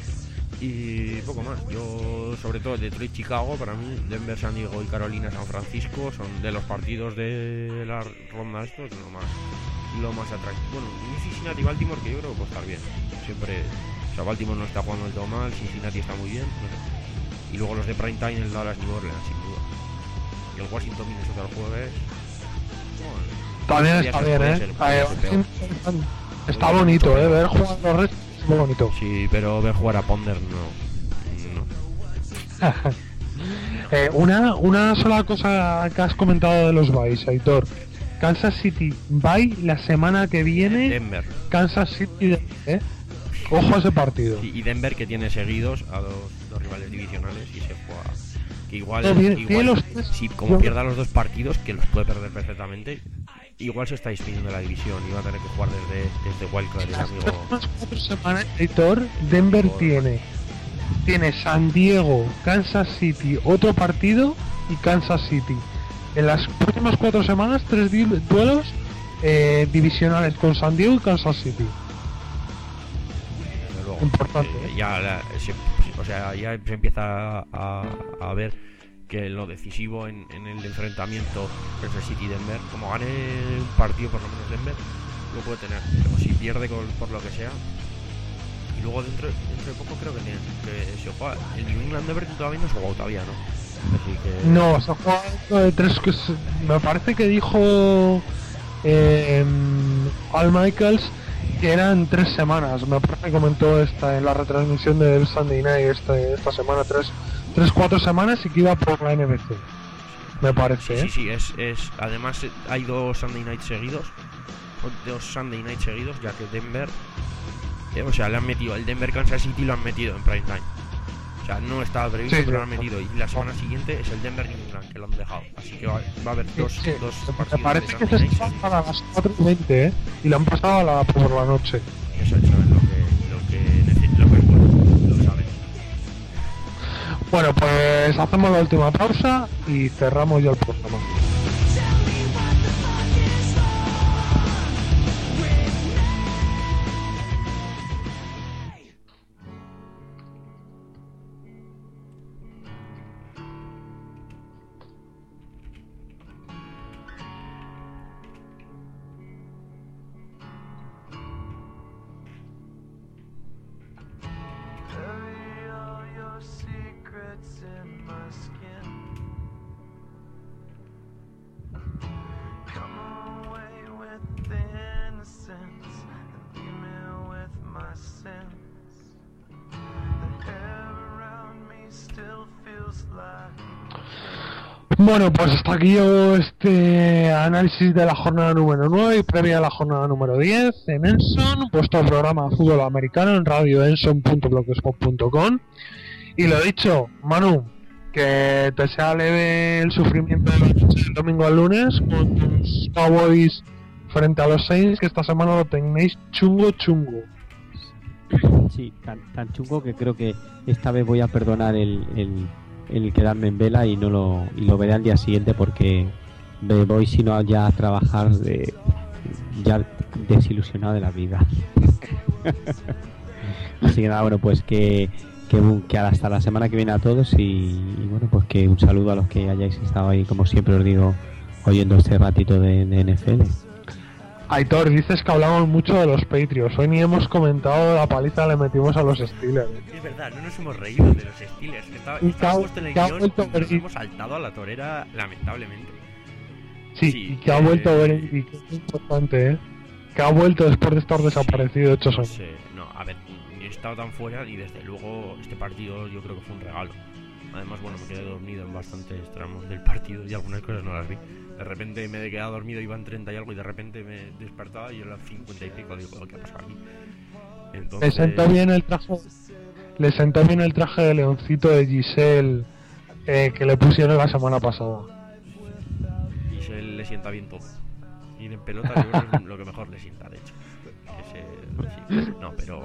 Y poco más. Yo, sobre todo, Detroit, Chicago, para mí, Denver, San Diego y Carolina, San Francisco son de los partidos de la ronda estos lo más, lo más atractivo. Bueno, y Cincinnati y Baltimore, que yo creo que puede estar bien. Siempre, o sea, Baltimore no está jugando del todo mal, Cincinnati está muy bien, no sé. Y luego los de prime time, el Dallas, New Orleans, sin duda. Y el Washington Minnesota el jueves. Bueno, También podría está ser- bien, podría ¿eh? ser- podría Eh, ser peor. Está bonito, ¿eh? Ver jugar los Reds es muy bonito. Sí, pero ver jugar a Ponder no. No. eh, una, una sola cosa que has comentado de los Vice, Aitor. Kansas City bye la semana que viene. Denver. Kansas City, ¿eh? Ojo a ese partido. Sí, y Denver que tiene seguidos a los dos rivales divisionales y se juega. Que igual, No, tiene- tiene igual los tres- si como pierda los dos partidos, que los puede perder perfectamente, igual se está despidiendo de la división y va a tener que jugar desde, desde Wildcard el Las amigo. próximas cuatro semanas, Aitor, Denver tiene tiene San Diego, Kansas City, otro partido y Kansas City. En las próximas cuatro semanas, tres di- duelos eh, divisionales con San Diego y Kansas City. Desde luego. Importante, Eh, ¿eh? ya la- se, o sea, ya se empieza a, a ver que lo decisivo en, en el enfrentamiento Kansas City-Denver, como gane un partido por lo menos Denver, lo puede tener. Pero si pierde con- por lo que sea, y luego dentro, dentro de poco creo que, tiene- que se juega. El New England Denver todavía no se ha jugado todavía, ¿no? Así que... No, se ha jugado de tres. Que se- me parece que dijo eh, em, Al Michaels que eran tres semanas. Me parece que comentó esta en la retransmisión del Sunday Night esta, esta semana, tres, tres, cuatro semanas y que iba por la N B C. Me parece, Sí, ¿eh? sí, sí, es, es, además eh, hay dos Sunday Night seguidos, o dos Sunday Night seguidos, ya que Denver, eh, o sea, le han metido, el Denver Kansas City lo han metido en prime time. O sea, no estaba previsto, Sí, pero sí. lo han metido. Y la semana siguiente es el Denver New England, que lo han dejado. Así que va, va a haber dos, Sí, sí. dos Me partidos parece de que Sunday se Night está seguidos. para las cuatro y veinte, ¿eh? Y lo han pasado a la, por la noche. Eso, eso es lo que, lo que necesito, lo que es bueno, lo saben. Bueno, pues hacemos la última pausa y cerramos ya el programa. Bury all your secrets in my skin. Come away with the innocence and leave me with my sins. The air around me still feels like Bueno, pues hasta aquí yo este análisis de la jornada número nueve y previa a la jornada número diez en Enson, vuestro programa de fútbol americano en radio enson punto blogspot punto com. Y lo dicho, Manu, que te sea leve el sufrimiento de la noche del domingo al lunes con los Cowboys frente a los Saints, que esta semana lo tenéis chungo chungo. Sí, tan, tan chungo que creo que esta vez voy a perdonar el, el, el quedarme en vela y no lo y lo veré al día siguiente porque me voy sino ya a trabajar de, ya desilusionado de la vida. Así que nada, bueno, pues que, que, que hasta la semana que viene a todos y, y bueno, pues que un saludo a los que hayáis estado ahí, como siempre os digo, oyendo este ratito de, de N F L. Aitor, dices que hablamos mucho de los Patriots. Hoy ni hemos comentado la paliza que le metimos a los Steelers. Es verdad, no nos hemos reído de los Steelers. Estaba, Y estaba que ha- puesto en el que ha guión vuelto y nos Brady. hemos saltado a la torera, lamentablemente. Sí, Sí, y que ha eh, vuelto a ver, y que es importante, ¿eh? Que ha vuelto después de estar desaparecido ocho No años. sé, no, a ver, ni he estado tan fuera y desde luego este partido yo creo que fue un regalo. Además, bueno, me quedé dormido en bastantes tramos del partido y algunas cosas no las vi. De repente me he quedado dormido, iban treinta y algo y de repente me despertaba y yo a las cincuenta y pico digo, ¿qué ha pasado aquí? Entonces, Le sentó bien el traje, le sentó bien el traje de leoncito de Giselle eh, que le pusieron la semana pasada. Y se le sienta bien todo. Ir en pelota yo creo que es lo que mejor le sienta, de hecho. Ese, sí, no, pero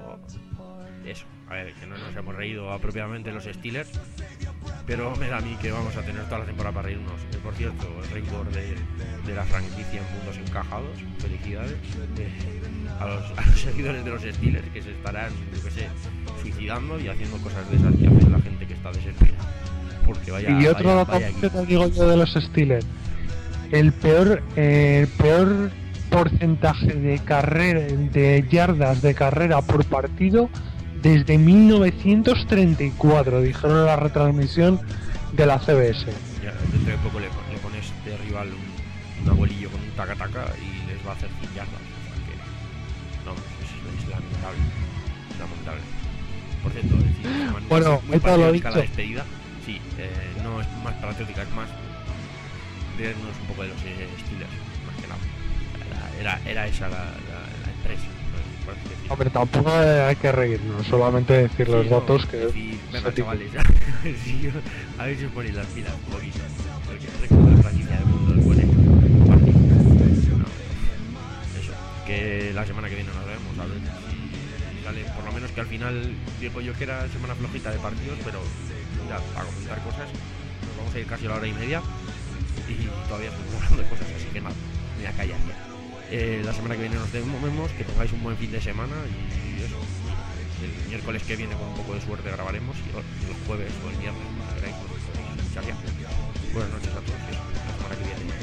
eso, a ver, que no nos hemos reído apropiadamente los Steelers, pero me da a mí que vamos a tener toda la temporada para reírnos. Eh, por cierto, el récord de, de la franquicia en puntos encajados, felicidades eh, a, los, a los seguidores de los Steelers, que se estarán, yo que sé, suicidando y haciendo cosas de esas que hace la gente que está desesperada. Porque vaya, Y otro vaya, dato vaya que equipo. te digo yo de los Steelers, el peor, eh, el peor porcentaje de carrera, de yardas de carrera por partido desde mil novecientos treinta y cuatro, dijeron en la retransmisión de la C B S. Ya, dentro de poco le, le pones de rival un, un abuelillo con un taca-taca y les va a hacer cien yardas. O sea que, no, es, es lamentable. Es lamentable. Por cierto, decir, man, Bueno, muy ahí todo lo patriótica dicho. la despedida. Sí, eh, no es más patriótica, es más reírnos un poco de los eh, Steelers, más que nada. Era, era, era esa la, la, la empresa, ¿no? Por así decirlo. Hombre, tampoco hay que reírnos, solamente decir los Sí, no, datos que... decir, venga, ese tipo. chavales, sí, a ver si os ponéis las pilas un poquito. Porque el récord de la franquicia del mundo es buen partido. No, eso, que la semana que viene nos vemos, a ver si sale, por lo menos que al final digo yo que era semana flojita de partidos, pero mira, a comentar cosas, nos vamos a ir casi a la hora y media y todavía estamos hablando de cosas, así que nada, me voy a callar ya. Eh, la semana que viene nos vemos, que tengáis un buen fin de semana y eso. El miércoles que viene con un poco de suerte grabaremos y el jueves o el viernes cuando queráis pues, podéis escuchar ya. Buenas noches a todos, eso, la semana que viene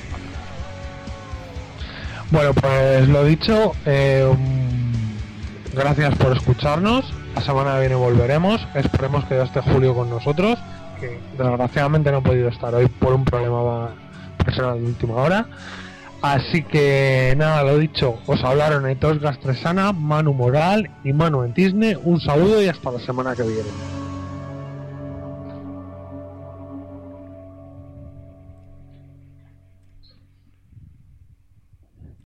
hablamos. Bueno, pues lo dicho, eh, um, gracias por escucharnos. La semana que viene volveremos. Esperemos que ya esté Julio con nosotros, que desgraciadamente no ha podido estar hoy por un problema personal de última hora. Así que nada, lo dicho, os hablaron Aitor Gastresana, Manu Moral y Manu en Disney. Un saludo y hasta la semana que viene.